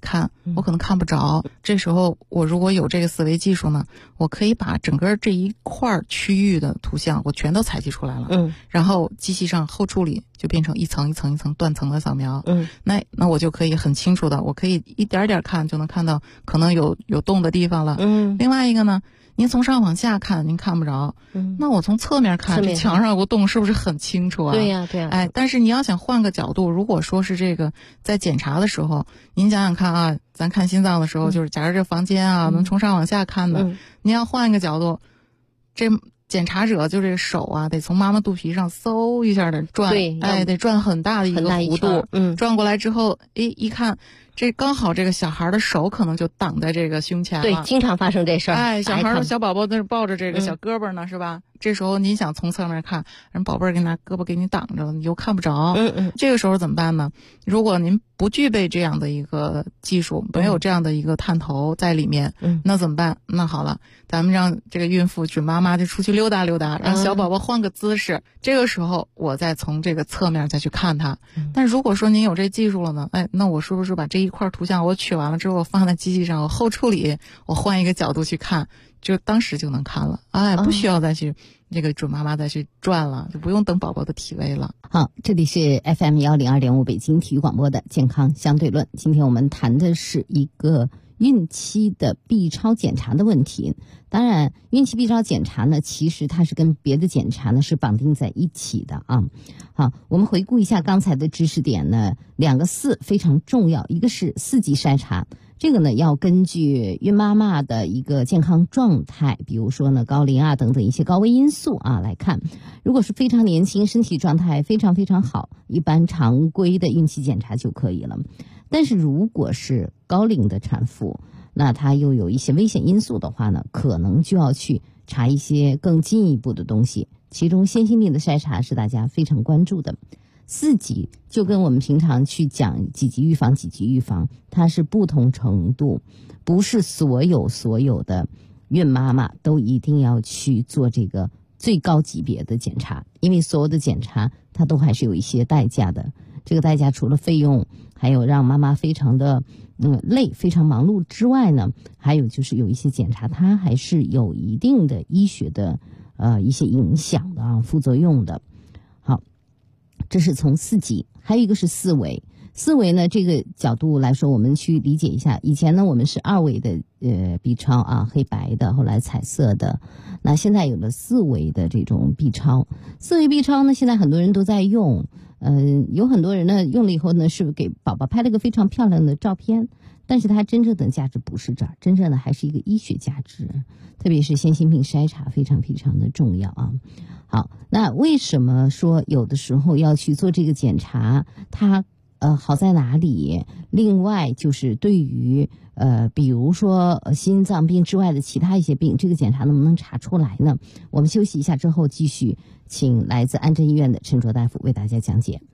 G: 看，我可能看不着。这时候我如果有这个四维技术呢，我可以把整个这一块区域的图像我全都采集出来了。然后机器上后处理就变成一层一层一层断层的扫描。那我就可以很清楚的，我可以一点点看就能看到可能有动的地方了。另外一个呢，您从上往下看您看不着，那我从侧面看，这墙上有个洞是不是很清楚啊？
M: 对呀对呀。
G: 哎，但是你要想换个角度，如果说是这个在检查的时候，您想想看啊，咱看心脏的时候，就是假如这房间啊能从上往下看的，您要换一个角度，这检查者就这手啊得从妈妈肚皮上嗖一下的转，得转很大的一个弧度，转过来之后，一看这刚好这个小孩的手可能就挡在这个胸前了。
M: 对，经常发生这事儿。
G: 小宝宝在那抱着这个小胳膊呢，是吧？这时候您想从侧面看，人宝贝儿给拿胳膊给你挡着了，你又看不着。这个时候怎么办呢？如果您不具备这样的一个技术，没有这样的一个探头在里面，那怎么办？那好了，咱们让这个孕妇准妈妈就出去溜达溜达，让小宝宝换个姿势。这个时候我再从这个侧面再去看它。但如果说您有这技术了呢，那我是不是把这一块图像我取完了之后，我放在机器上，我后处理，我换一个角度去看，就当时就能看了。不需要再去这个准妈妈再去转了，就不用等宝宝的体位了。
N: 好，这里是 FM102.5 北京体育广播的健康相对论。今天我们谈的是一个孕期的 B 超检查的问题。当然，孕期 B 超检查呢，其实它是跟别的检查呢是绑定在一起的啊。好，我们回顾一下刚才的知识点呢，两个4非常重要，一个是4级筛查。这个呢要根据孕妈妈的一个健康状态，比如说呢高龄啊等等一些高危因素啊来看。如果是非常年轻，身体状态非常非常好，一般常规的孕期检查就可以了。但是如果是高龄的产妇，那她又有一些危险因素的话呢，可能就要去查一些更进一步的东西，其中先心病的筛查是大家非常关注的。4级就跟我们平常去讲几级预防几级预防，它是不同程度，不是所有的孕妈妈都一定要去做这个最高级别的检查，因为所有的检查它都还是有一些代价的。这个代价除了费用，还有让妈妈非常的累，非常忙碌之外呢，还有就是有一些检查它还是有一定的医学的一些影响的啊，副作用的。好，这是从4级，还有一个是4维。4维呢，这个角度来说，我们去理解一下。以前呢，我们是2维的B 超啊，黑白的，后来彩色的。那现在有了4维的这种 B 超。4维 B 超呢，现在很多人都在用。有很多人呢用了以后呢，是给宝宝拍了个非常漂亮的照片，但是它真正的价值不是这儿，真正的还是一个医学价值，特别是先心病筛查非常非常的重要啊。好，那为什么说有的时候要去做这个检查？它好在哪里？另外就是对于比如说心脏病之外的其他一些病，这个检查能不能查出来呢？我们休息一下之后继续，请来自安贞医院的陈卓大夫为大家讲解。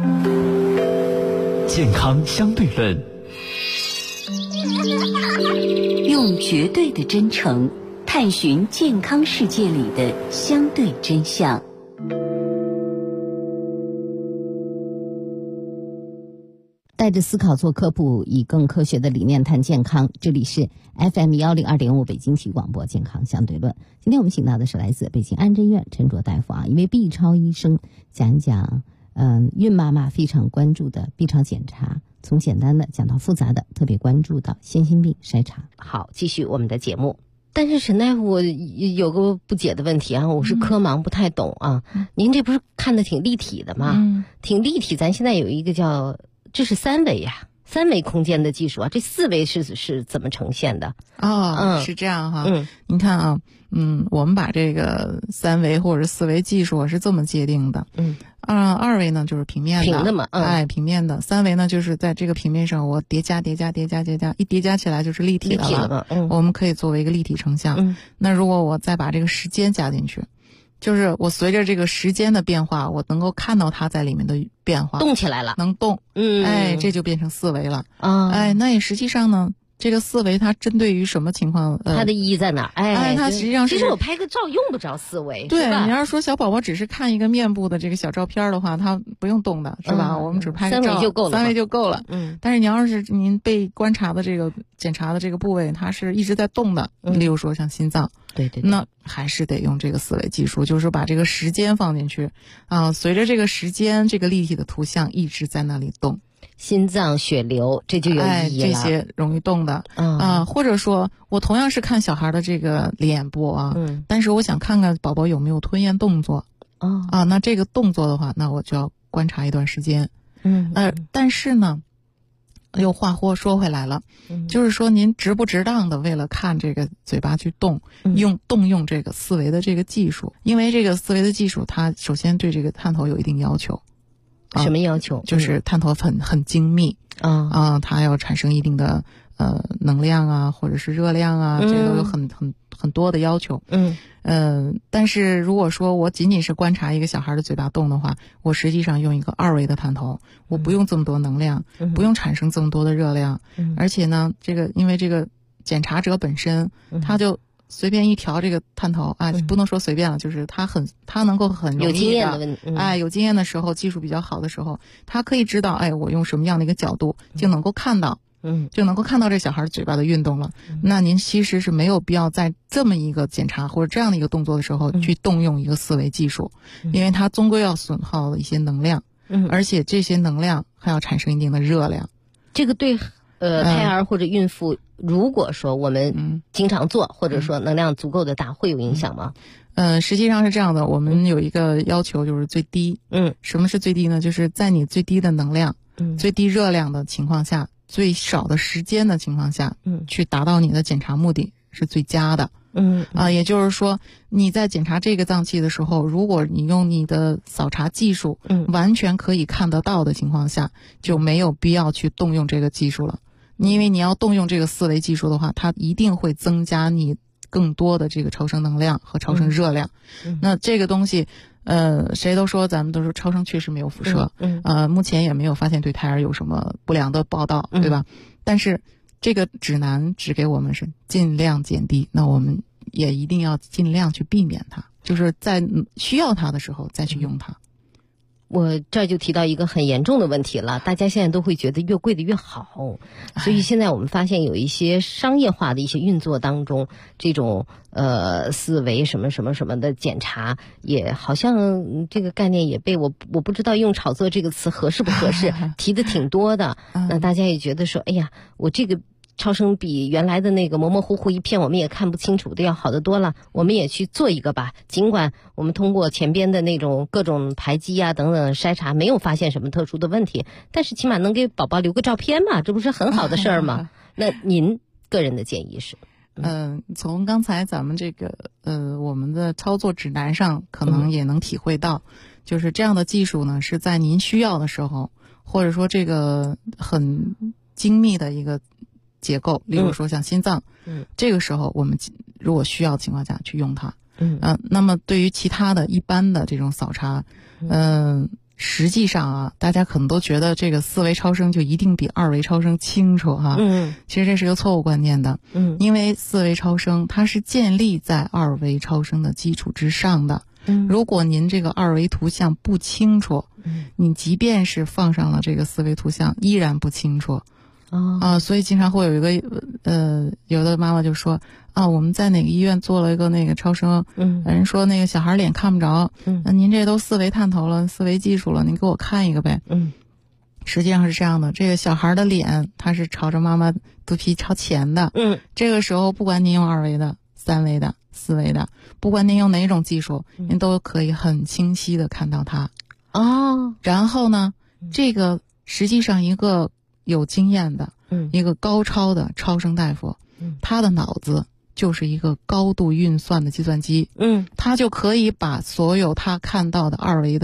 B: 健康相对论，
O: 用绝对的真诚探寻健康世界里的相对真相。
N: 带着思考做科普，以更科学的理念谈健康。这里是 FM102.5 北京体育广播健康相对论。今天我们请到的是来自北京安贞医院陈卓大夫啊，一位 B 超医生，讲一讲孕妈妈非常关注的 B 超检查，从简单的讲到复杂的，特别关注到先心病筛查。
M: 好，继续我们的节目。但是陈大夫，我有个不解的问题啊，我是科盲不太懂啊。您这不是看得挺立体的吗？挺立体。咱现在有一个叫，这是3维呀，3维空间的技术啊，这4维是怎么呈现的？
G: 是这样哈。您看啊，我们把这个3维或者4维技术是这么界定的。2维呢就是平面的，
M: 平的嘛，
G: 平面的。3维呢就是在这个平面上我叠加，一叠加起来就是立体的了。我们可以作为一个立体成像。那如果我再把这个时间加进去，就是我随着这个时间的变化，我能够看到它在里面的变化，
M: 动起来了，
G: 能动。这就变成4维了。那也实际上呢， 这个四维它针对于什么情况？
M: 它的意义在哪？
G: 它实际上是，
M: 其实我拍个照用不着四维，
G: 对，
M: 是吧？
G: 你要是说小宝宝只是看一个面部的这个小照片的话，他不用动的，是吧？我们只拍个照，3维就够了。但是你要是您被观察的这个检查的这个部位，它是一直在动的，例如说像心脏，
M: 对，
G: 那还是得用这个四维技术，就是把这个时间放进去啊，随着这个时间，这个立体的图像一直在那里动。
M: 心脏、血流，这就有意义了。
G: 这些容易动的或者说我同样是看小孩的这个脸部啊，但是我想看看宝宝有没有吞咽动作那这个动作的话，那我就要观察一段时间。但是呢，又话说回来了，就是说您值不值当的为了看这个嘴巴去动用这个四维的这个技术，因为这个四维的技术它首先对这个探头有一定要求。
M: 什么要求？
G: 就是探头很精密它要产生一定的能量啊，或者是热量啊，这都有很多的要求。但是如果说我仅仅是观察一个小孩的嘴巴动的话，我实际上用一个2维的探头，我不用这么多能量，不用产生这么多的热量，而且呢，因为这个检查者本身他就随便一调这个探头不能说随便了，就是他能够很容易
M: 有经验的问题，
G: 有经验的时候，技术比较好的时候，他可以知道我用什么样的一个角度就能够看到，就能够看到这小孩嘴巴的运动了。那您其实是没有必要在这么一个检查或者这样的一个动作的时候去动用一个四维技术，因为它终归要损耗一些能量，而且这些能量还要产生一定的热量。
M: 这个对胎儿或者孕妇，如果说我们经常做，或者说能量足够的大，会有影响吗？
G: 实际上是这样的，我们有一个要求就是最低。什么是最低呢？就是在你最低的能量、最低热量的情况下，最少的时间的情况下，去达到你的检查目的是最佳的。也就是说你在检查这个脏器的时候，如果你用你的扫查技术完全可以看得到的情况下，就没有必要去动用这个技术了。因为你要动用这个四维技术的话，它一定会增加你更多的这个超声能量和超声热量。那这个东西谁都说咱们都说超声确实没有辐射，目前也没有发现对胎儿有什么不良的报道，对吧？但是这个指南指给我们是尽量减低，那我们也一定要尽量去避免它，就是在需要它的时候再去用它。
M: 我这就提到一个很严重的问题了，大家现在都会觉得越贵的越好，所以现在我们发现有一些商业化的一些运作当中，这种四维什么什么什么的检查，也好像这个概念也被我不知道用炒作这个词合适不合适提的挺多的。那大家也觉得说，哎呀，我这个超声比原来的那个模模糊糊一片我们也看不清楚的要好得多了，我们也去做一个吧。尽管我们通过前边的那种各种排畸啊等等筛查没有发现什么特殊的问题，但是起码能给宝宝留个照片嘛，这不是很好的事儿吗？那您个人的建议是？
G: 从刚才咱们这个我们的操作指南上可能也能体会到，就是这样的技术呢是在您需要的时候，或者说这个很精密的一个结构，例如说像心脏，这个时候我们如果需要的情况下去用它。那么对于其他的一般的这种扫查，实际上啊，大家可能都觉得这个四维超声就一定比2维超声清楚哈。其实这是个错误观念的。因为四维超声它是建立在2维超声的基础之上的。如果您这个2维图像不清楚，你即便是放上了这个四维图像，依然不清楚。所以经常会有一个有的妈妈就说我们在哪个医院做了一个那个超声，人说那个小孩脸看不着，那您这都4维探头了，4维技术了，您给我看一个呗。实际上是这样的，这个小孩的脸它是朝着妈妈肚皮朝前的。这个时候不管您用2维的、3维的、4维的，不管您用哪种技术，您都可以很清晰的看到它。然后呢，这个实际上一个有经验的一个高超的超声大夫，他的脑子就是一个高度运算的计算机，他就可以把所有他看到的2维的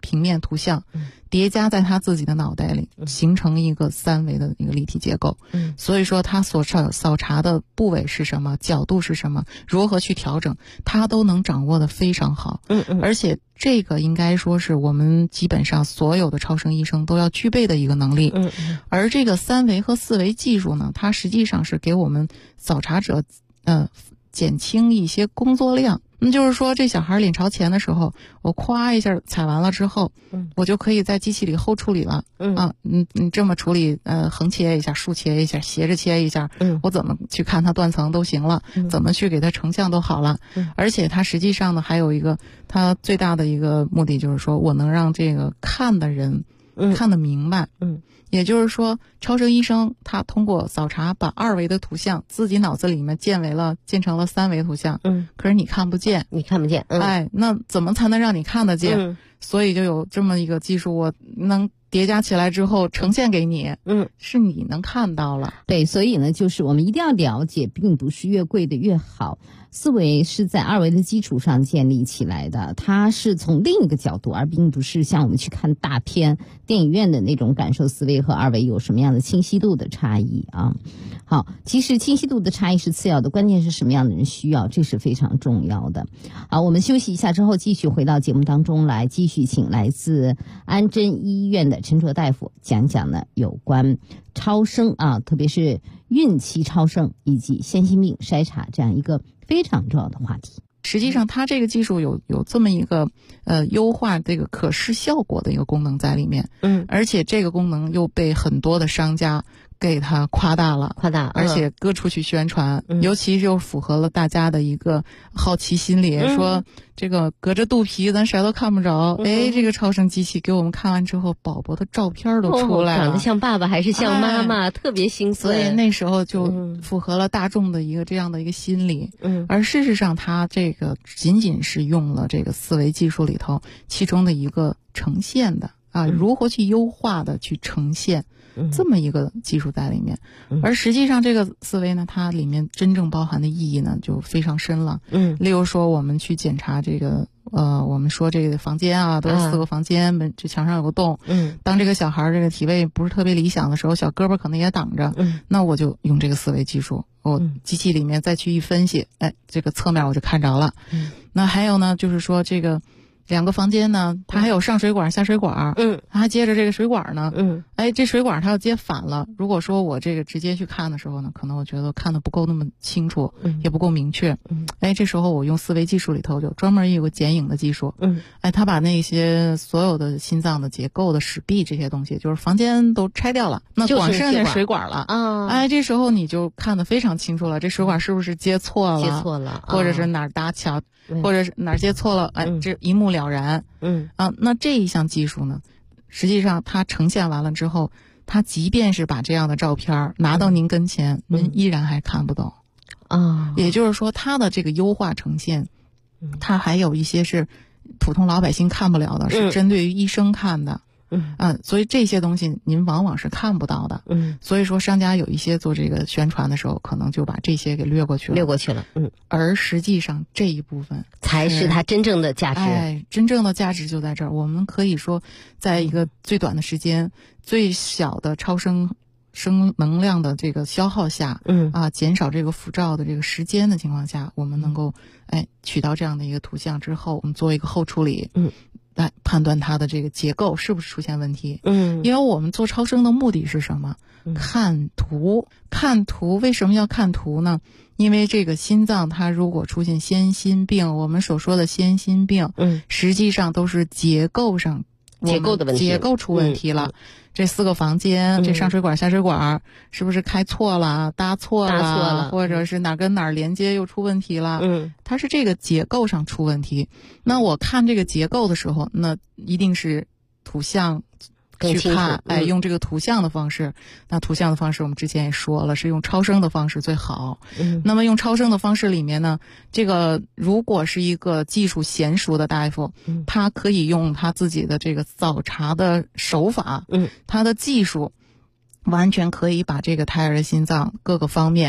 G: 平面图像叠加在他自己的脑袋里，形成一个3维的一个立体结构。所以说他所扫查的部位是什么，角度是什么，如何去调整，他都能掌握得非常好。而且这个应该说是我们基本上所有的超声医生都要具备的一个能力。而这个3维和4维技术呢，它实际上是给我们扫查者减轻一些工作量。那就是说这小孩脸朝前的时候，我咵一下采完了之后，我就可以在机器里后处理了。你这么处理，横切一下，竖切一下，斜着切一下，我怎么去看它断层都行了，怎么去给它成像都好了。而且它实际上呢，还有一个它最大的一个目的就是说我能让这个看的人看得明白。也就是说超声医生他通过扫查把2维的图像自己脑子里面建成了3维图像。可是你看不见。那怎么才能让你看得见？所以就有这么一个技术，我能叠加起来之后呈现给你，是你能看到了。
N: 对，所以呢，就是我们一定要了解，并不是越贵的越好。4维是在2维的基础上建立起来的，它是从另一个角度，而并不是像我们去看大片电影院的那种感受4维和2维有什么样的清晰度的差异啊。好，其实清晰度的差异是次要的，关键是什么样的人需要，这是非常重要的。好，我们休息一下之后继续回到节目当中来，继续请来自安贞医院的陈卓大夫讲讲呢有关超声特别是孕期超声以及先心病筛查这样一个非常重要的话题。
G: 实际上它这个技术有这么一个优化这个可视效果的一个功能在里面。而且这个功能又被很多的商家给它夸大，而且各处去宣传。尤其就符合了大家的一个好奇心理，说这个隔着肚皮咱啥都看不着，这个超声机器给我们看完之后，宝宝的照片都出来了，
M: 长得像爸爸还是像妈妈，特别兴奋。
G: 所以那时候就符合了大众的一个这样的一个心理。而事实上它这个仅仅是用了这个4维技术里头其中的一个呈现的如何去优化的去呈现这么一个技术在里面。而实际上这个4维呢，它里面真正包含的意义呢就非常深了。例如说我们去检查这个我们说这个房间都是4个房间，这墙上有个洞。当这个小孩这个体位不是特别理想的时候，小胳膊可能也挡着，那我就用这个4维技术，我机器里面再去一分析，这个侧面我就看着了。那还有呢，就是说这个2个房间呢，它还有上水管下水管，它还接着这个水管呢，这水管它要接反了。如果说我这个直接去看的时候呢，可能我觉得看得不够那么清楚，也不够明确。这时候我用4维技术里头就专门有个剪影的技术，它把那些所有的心脏的结构的室壁这些东西，就是房间都拆掉了，那光剩下水管了这时候你就看得非常清楚了，这水管是不是接错了，或者是哪儿搭桥，或者是哪儿接错了，这一目了然。那这一项技术呢，实际上它呈现完了之后，它即便是把这样的照片拿到您跟前，您依然还看不懂也就是说它的这个优化呈现，它还有一些是普通老百姓看不了的，是针对于医生看的。所以这些东西您往往是看不到的。所以说商家有一些做这个宣传的时候，可能就把这些给略过去了。而实际上这一部分
M: 才是它真正的价值。
G: 真正的价值就在这儿。我们可以说，在一个最短的时间、最小的超声能量的这个消耗下，减少这个辐照的这个时间的情况下，我们能够取到这样的一个图像之后，我们做一个后处理。来判断它的这个结构是不是出现问题。因为我们做超声的目的是什么？看图。为什么要看图呢？因为这个心脏它如果出现先心病，我们所说的先心病，实际上都是结构的问题，结构出问题了。这4个房间，这上水管下水管是不是开错了，搭错了，或者是哪跟哪连接又出问题了？它是这个结构上出问题。那我看这个结构的时候，那一定是图像去看，用这个图像的方式。那图像的方式我们之前也说了，是用超声的方式最好。那么用超声的方式里面呢，这个如果是一个技术娴熟的大夫，他可以用他自己的这个扫查的手法，他的技术完全可以把这个胎儿的心脏各个方面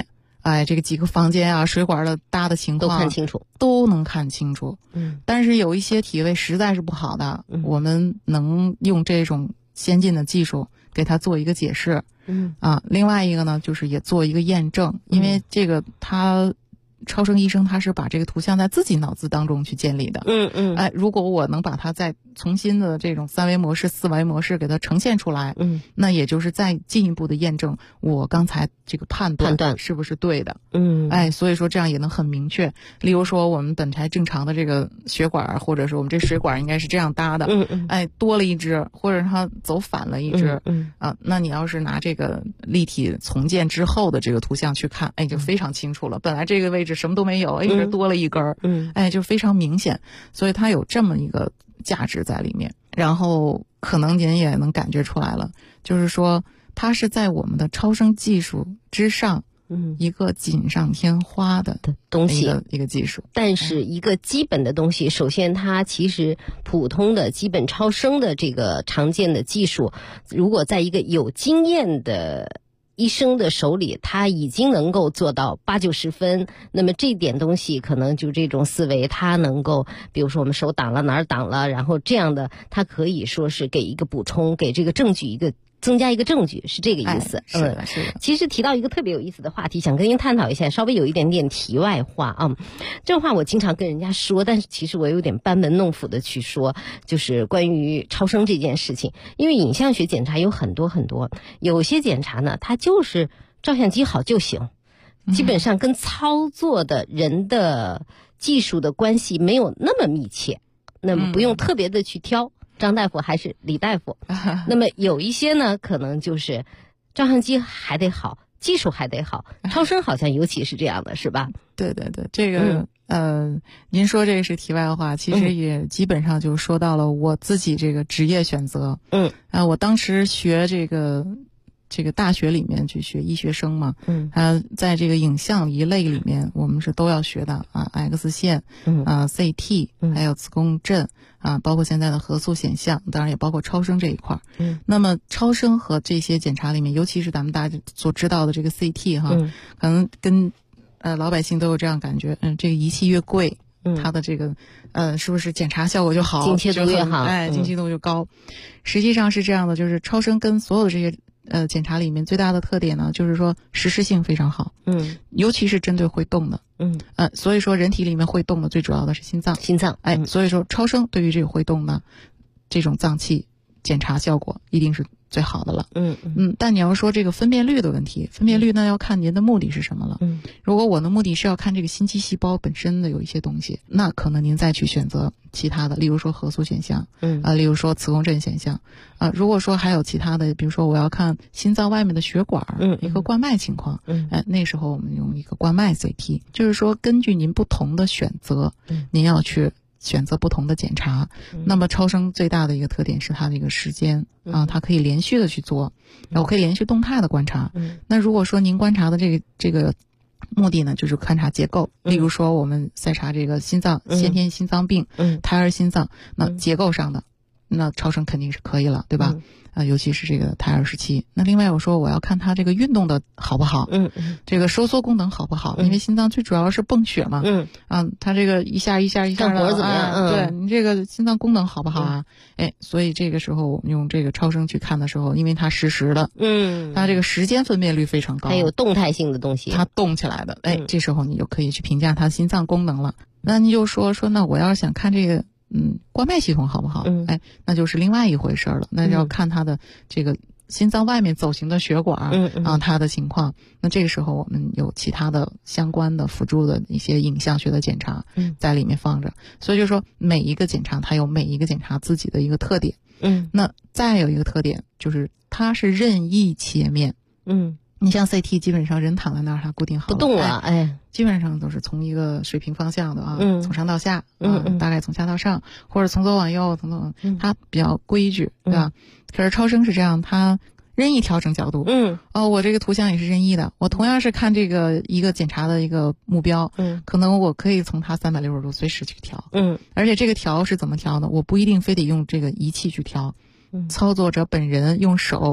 G: 这个几个房间啊，水管的搭的情况
M: 都看清楚，
G: 都能看清楚。但是有一些体位实在是不好的，我们能用这种先进的技术给他做一个解释。另外一个呢，就是也做一个验证，因为这个他超声医生他是把这个图像在自己脑子当中去建立的。如果我能把它再重新的这种3维模式、4维模式给它呈现出来，那也就是再进一步的验证我刚才这个判断是不是对的。所以说这样也能很明确。例如说我们本来正常的这个血管，或者是我们这水管应该是这样搭的，多了一支，或者它走反了一支，那你要是拿这个立体重建之后的这个图像去看，就非常清楚了。本来这个位置什么都没有，这多了一根儿，就非常明显。所以它有这么一个价值在里面。然后可能您也能感觉出来了，就是说它是在我们的超声技术之上，一个锦上添花的
M: 东西，
G: 一个技术。
M: 但是一个基本的东西，首先它其实普通的基本超声的这个常见的技术，如果在一个有经验的医生的手里，他已经能够做到80-90分。那么这点东西可能就这种思维，他能够比如说我们手挡了哪儿挡了，然后这样的他可以说是给一个补充，给这个证据增加一个证据，是这个意思。
G: 是的。
M: 其实提到一个特别有意思的话题，想跟您探讨一下，稍微有一点点题外话啊。这话我经常跟人家说，但是其实我有点班门弄斧的去说，就是关于超声这件事情。因为影像学检查有很多很多，有些检查呢，它就是照相机好就行，基本上跟操作的人的技术的关系没有那么密切，那么不用特别的去挑。张大夫还是李大夫。那么有一些呢，可能就是照相机还得好，技术还得好，超声好像尤其是这样的，是吧？
G: 对，这个您说这个是题外话，其实也基本上就说到了我自己这个职业选择。我当时学这个大学里面去学医学生嘛，在这个影像一类里面，我们是都要学的X 线，CT，还有磁共振包括现在的核素显像，当然也包括超声这一块。那么超声和这些检查里面，尤其是咱们大家所知道的这个 CT 可能跟老百姓都有这样感觉，这个仪器越贵，它的这个是不是检查效果就好，
M: 精确度越好，
G: 精确度就高。实际上是这样的，就是超声跟所有的这些检查里面最大的特点呢，就是说实时性非常好，尤其是针对会动的，所以说人体里面会动的最主要的是心脏，所以说超声对于这个会动的这种脏器检查效果一定是最好的了。但你要说这个分辨率的问题，分辨率呢要看您的目的是什么了。如果我的目的是要看这个心肌细胞本身的有一些东西，那可能您再去选择其他的，例如说核素显像，例如说磁共振显像，如果说还有其他的，比如说我要看心脏外面的血管，一个冠脉情况，那时候我们用一个冠脉 CT， 就是说根据您不同的选择，您要去选择不同的检查。那么超声最大的一个特点是它的一个时间它可以连续的去做，然后可以连续动态的观察。那如果说您观察的这个目的呢，就是观察结构，例如说我们筛查这个心脏先天心脏病，胎儿心脏，那结构上的那超声肯定是可以了，对吧？尤其是这个胎儿时期。那另外我说我要看它这个运动的好不好，这个收缩功能好不好，因为心脏最主要是泵血嘛，它这个一下的
M: 干活怎么样？
G: 对，你这个心脏功能好不好啊？所以这个时候我们用这个超声去看的时候，因为它实时的，它这个时间分辨率非常高，
M: 还有动态性的东西，
G: 它动起来的，这时候你就可以去评价它心脏功能了。那你就说那我要是想看这个冠脉系统好不好？那就是另外一回事了。那要看它的这个心脏外面走行的血管它的情况。那这个时候我们有其他的相关的辅助的一些影像学的检查在里面放着。所以就说每一个检查它有每一个检查自己的一个特点。那再有一个特点就是它是任意切面。你像 CT 基本上人躺在那儿它固定好了，
M: 不动了，
G: 基本上都是从一个水平方向的从上到下，大概从下到上，或者从左往右，从左往它比较规矩，对吧？可是超声是这样，它任意调整角度。我这个图像也是任意的，我同样是看这个一个检查的一个目标，可能我可以从它360度随时去调。而且这个调是怎么调呢？我不一定非得用这个仪器去调，操作者本人用手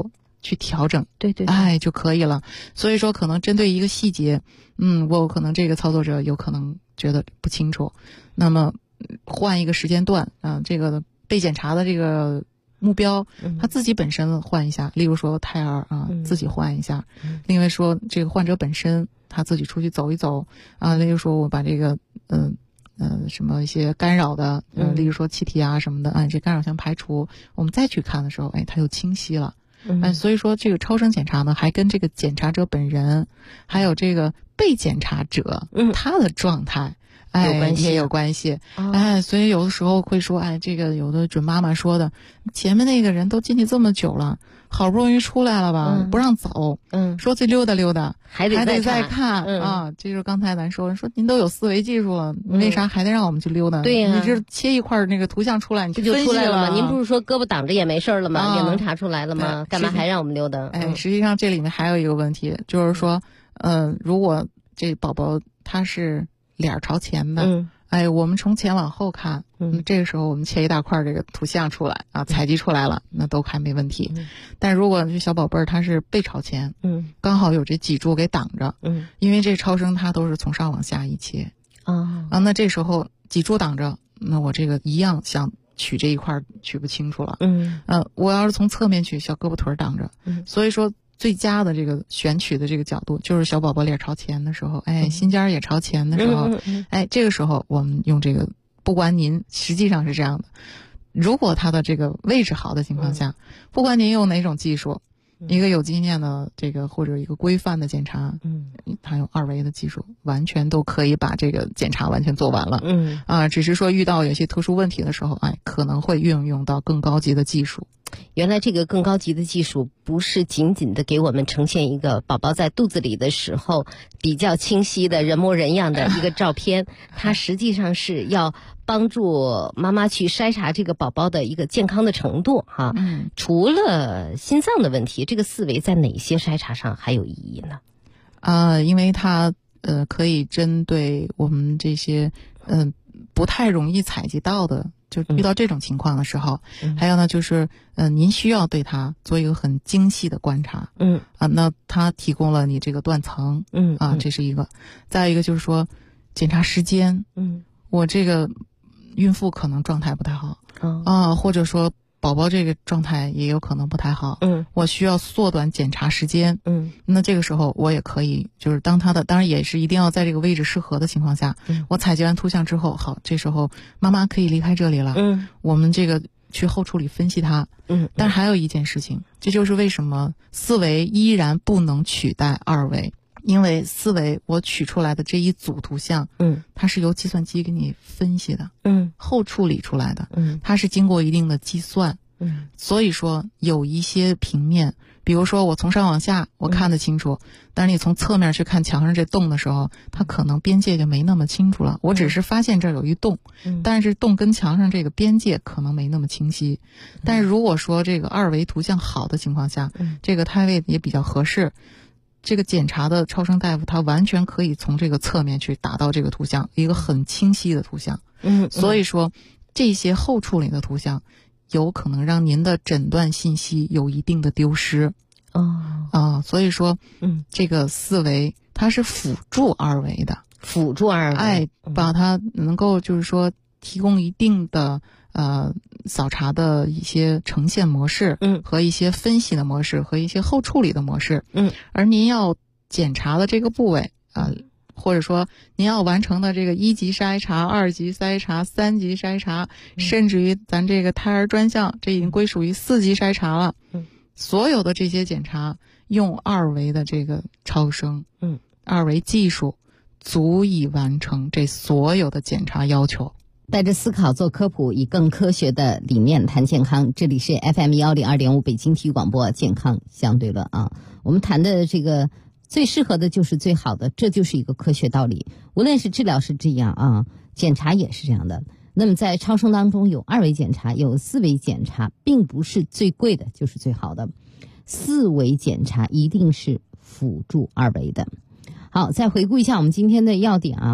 G: 去调整，
M: 对，
G: 就可以了。所以说可能针对一个细节，我可能这个操作者有可能觉得不清楚，那么换一个时间段这个被检查的这个目标，他自己本身换一下，例如说胎儿自己换一下，另外说这个患者本身他自己出去走一走例如说我把这个什么一些干扰的例如说气体什么的这干扰项排除，我们再去看的时候它又清晰了。所以说这个超声检查呢，还跟这个检查者本人还有这个被检查者他的状态也有关系。所以有的时候会说这个有的准妈妈说的，前面那个人都进去这么久了，好不容易出来了吧，不让走，说去溜达溜达，还得再看这就是刚才咱说您都有4维技术了，为啥还得让我们去溜达？
M: 对呀，
G: 你这切一块那个图像出来，你
M: 这就出来了吗？您不是说胳膊挡着也没事了吗？也能查出来了吗？干嘛还让我们溜达？
G: 实际上这里面还有一个问题，就是说如果这宝宝他是脸朝前的，我们从前往后看，这个时候我们切一大块这个图像出来采集出来了，那都还没问题。但如果这小宝贝儿他是背朝前，刚好有这脊柱给挡着，因为这超声它都是从上往下一切那这时候脊柱挡着，那我这个一样想取这一块取不清楚了。我要是从侧面取，小胳膊腿挡着，所以说最佳的这个选取的这个角度就是小宝宝脸朝前的时候，心尖也朝前的时候，这个时候我们用这个，不管您实际上是这样的，如果他的这个位置好的情况下，不管您用哪种技术，一个有经验的这个或者一个规范的检查，它用2维的技术，完全都可以把这个检查完全做完了。只是说遇到有些特殊问题的时候，可能会运用到更高级的技术。
M: 原来这个更高级的技术不是仅仅的给我们呈现一个宝宝在肚子里的时候比较清晰的人模人样的一个照片，它实际上是要帮助妈妈去筛查这个宝宝的一个健康的程度除了心脏的问题，这个4维在哪些筛查上还有意义呢？
G: 因为它可以针对我们这些不太容易采集到的，就遇到这种情况的时候，还有呢就是您需要对它做一个很精细的观察，那它提供了你这个断层，这是一个。再一个就是说检查时间，我这个孕妇可能状态不太好，或者说宝宝这个状态也有可能不太好，我需要缩短检查时间，那这个时候我也可以，就是当然也是一定要在这个位置适合的情况下，我采集完图像之后，好，这时候妈妈可以离开这里了，我们这个去后处理分析它，但是还有一件事情，这就是为什么4维依然不能取代2维。因为4维我取出来的这一组图像，它是由计算机给你分析的，后处理出来的，它是经过一定的计算，所以说有一些平面，比如说我从上往下我看得清楚，但是你从侧面去看墙上这洞的时候，它可能边界就没那么清楚了。我只是发现这儿有一洞，但是洞跟墙上这个边界可能没那么清晰。但是如果说这个2维图像好的情况下，这个胎位也比较合适。这个检查的超声大夫他完全可以从这个侧面去达到这个图像一个很清晰的图像，所以说这些后处理的图像有可能让您的诊断信息有一定的丢失，所以说这个4维它是辅助2维的，
M: 辅助2维，
G: 把它能够就是说提供一定的扫查的一些呈现模式，和一些分析的模式，和一些后处理的模式，而您要检查的这个部位或者说您要完成的这个1级筛查、2级筛查、3级筛查，甚至于咱这个胎儿专项，这已经归属于4级筛查了。所有的这些检查用2维的这个超声，2维技术足以完成这所有的检查要求。
N: 带着思考做科普，以更科学的理念谈健康。这里是 FM102.5 北京体育广播健康相对论我们谈的这个最适合的就是最好的，这就是一个科学道理。无论是治疗是这样检查也是这样的。那么在超声当中有2维检查，有4维检查，并不是最贵的就是最好的。4维检查一定是辅助2维的。好，再回顾一下我们今天的要点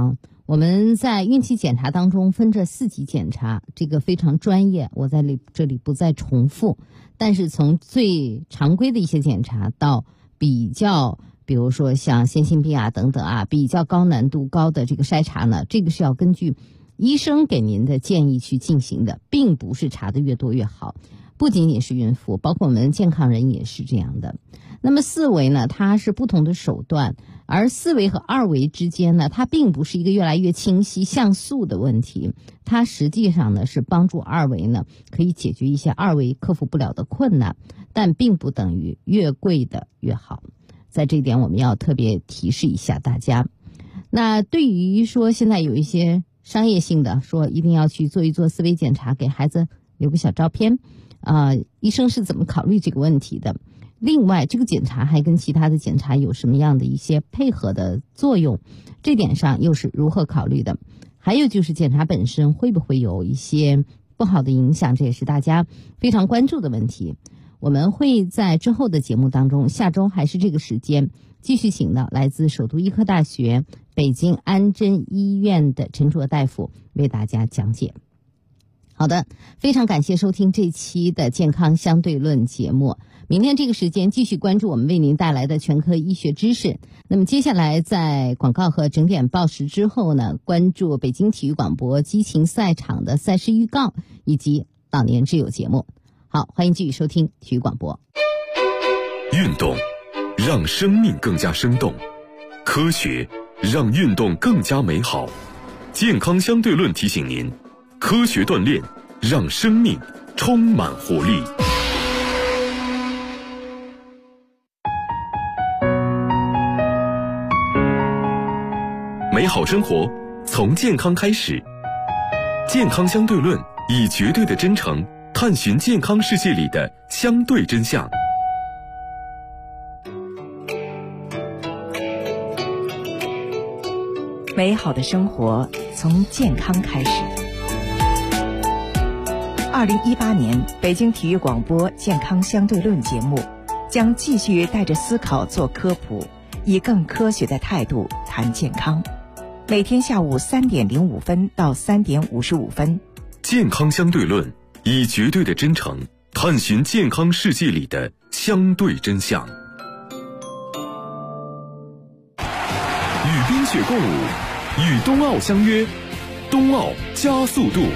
N: 我们在孕期检查当中分这4级检查，这个非常专业，我在这里不再重复。但是从最常规的一些检查到比较，比如说像先心病啊等等啊，比较高难度高的这个筛查呢，这个是要根据医生给您的建议去进行的，并不是查得越多越好。不仅仅是孕妇，包括我们健康人也是这样的。那么4维呢，它是不同的手段，而4维和2维之间呢，它并不是一个越来越清晰像素的问题，它实际上呢是帮助2维呢可以解决一些2维克服不了的困难，但并不等于越贵的越好。在这一点我们要特别提示一下大家。那对于说现在有一些商业性的说一定要去做一做4维检查，给孩子留个小照片，医生是怎么考虑这个问题的？另外，这个检查还跟其他的检查有什么样的一些配合的作用？这点上又是如何考虑的？还有就是检查本身会不会有一些不好的影响？这也是大家非常关注的问题。我们会在之后的节目当中，下周还是这个时间，继续请到来自首都医科大学北京安贞医院的陈卓大夫为大家讲解。好的，非常感谢收听这期的健康相对论节目。明天这个时间继续关注我们为您带来的全科医学知识。那么接下来在广告和整点报时之后呢，关注北京体育广播激情赛场的赛事预告以及老年之友节目。好，欢迎继续收听体育广播。
B: 运动让生命更加生动，科学让运动更加美好。健康相对论提醒您，科学锻炼让生命充满活力。美好生活从健康开始，健康相对论以绝对的真诚探寻健康世界里的相对真相。
P: 美好的生活从健康开始。2018年北京体育广播健康相对论节目将继续带着思考做科普，以更科学的态度谈健康。每天下午3点05分到3点55分，
B: 健康相对论以绝对的真诚探寻健康世界里的相对真相。与冰雪共舞，与冬奥相约，冬奥加速度。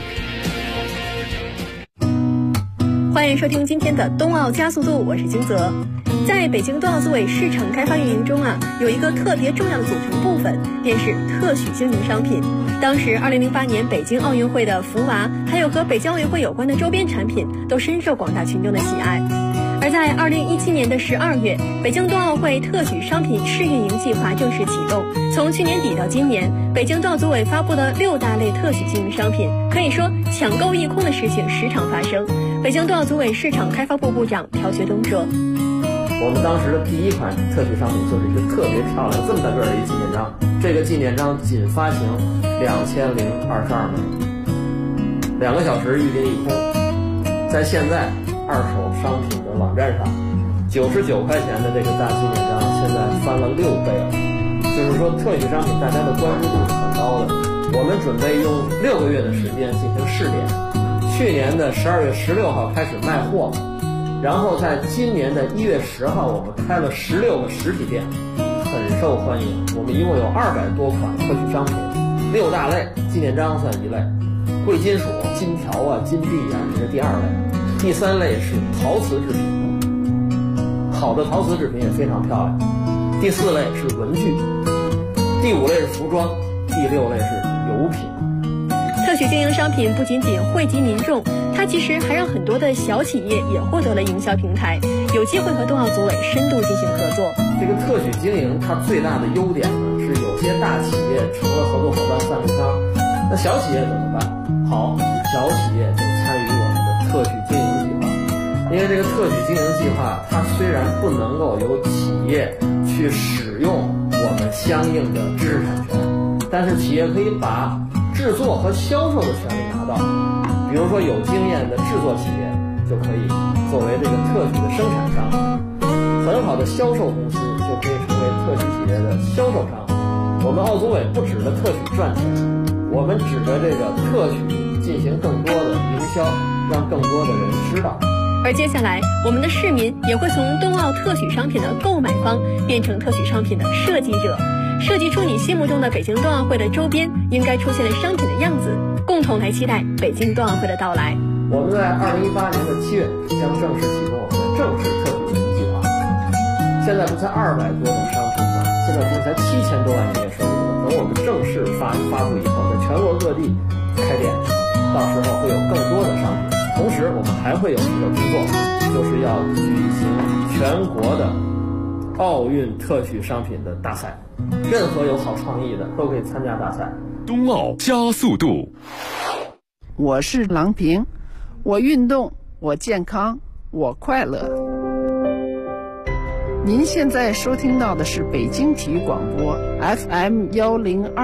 Q: 欢迎收听今天的冬奥加速度，我是金泽。在北京冬奥组委市场开发运营中有一个特别重要的组成部分，便是特许经营商品。当时2008年北京奥运会的福娃，还有和北京奥运会有关的周边产品，都深受广大群众的喜爱。而在2017年的12月，北京冬奥会特许商品试运营计划正式启动。从去年底到今年，北京冬奥组委发布了6大类特许经营商品，可以说抢购一空的事情时常发生。北京冬奥组委市场开发部部长朴学东说：“
R: 我们当时的第一款特许商品就是一个特别漂亮、这么大个的一个纪念章，这个纪念章仅发行2022枚，2个小时预定一空。在现在二手商品的网站上，99块钱的这个大纪念章现在翻了6倍了，就是说特许商品大家的关注度是很高的。我们准备用6个月的时间进行试点，去年的12月16号开始卖货。然后在今年的1月10号，我们开了16个实体店，很受欢迎。我们一共有200多款特许商品，6大类，纪念章算一类，贵金属、金条啊、金币啊，这是第2类，第3类是陶瓷制品，好的陶瓷制品也非常漂亮，第4类是文具，第5类是服装，第6类是油品。
Q: 特许经营商品不仅仅惠及民众，它其实还让很多的小企业也获得了营销平台，有机会和冬奥组委深度进行合作。
R: 这个特许经营它最大的优点呢，是有些大企业成了合作伙伴赞助商，那小企业怎么办？好，小企业就参与我们的特许经营计划。因为这个特许经营计划，它虽然不能够由企业去使用我们相应的知识产权，但是企业可以把制作和销售的权利拿到。比如说有经验的制作企业就可以作为这个特许的生产商，很好的销售公司就可以成为特许企业的销售商， 我们奥组委不指着特许赚钱，我们指着这个特许进行更多的营销，让更多的人知道。
Q: 而接下来，我们的市民也会从冬奥特许商品的购买方变成特许商品的设计者，设计出你心目中的北京冬奥会的周边应该出现的商品的样子，共同来期待北京冬奥会的到来。
R: 我们在2018年的7月将正式启动我们的正式特许运营计划。现在不才200多种商品吗？现在不才7000多万营业收入吗？等我们正式发布以后，在全国各地开店，到时候会有更多的商品。同时，我们还会有一个工作，就是要举行全国的奥运特许商品的大赛，任何有好创意的都可以参加大赛。
B: 冬奥加速度。
S: 我是郎平，我运动，我健康，我快乐。您现在收听到的是北京体育广播 FM102。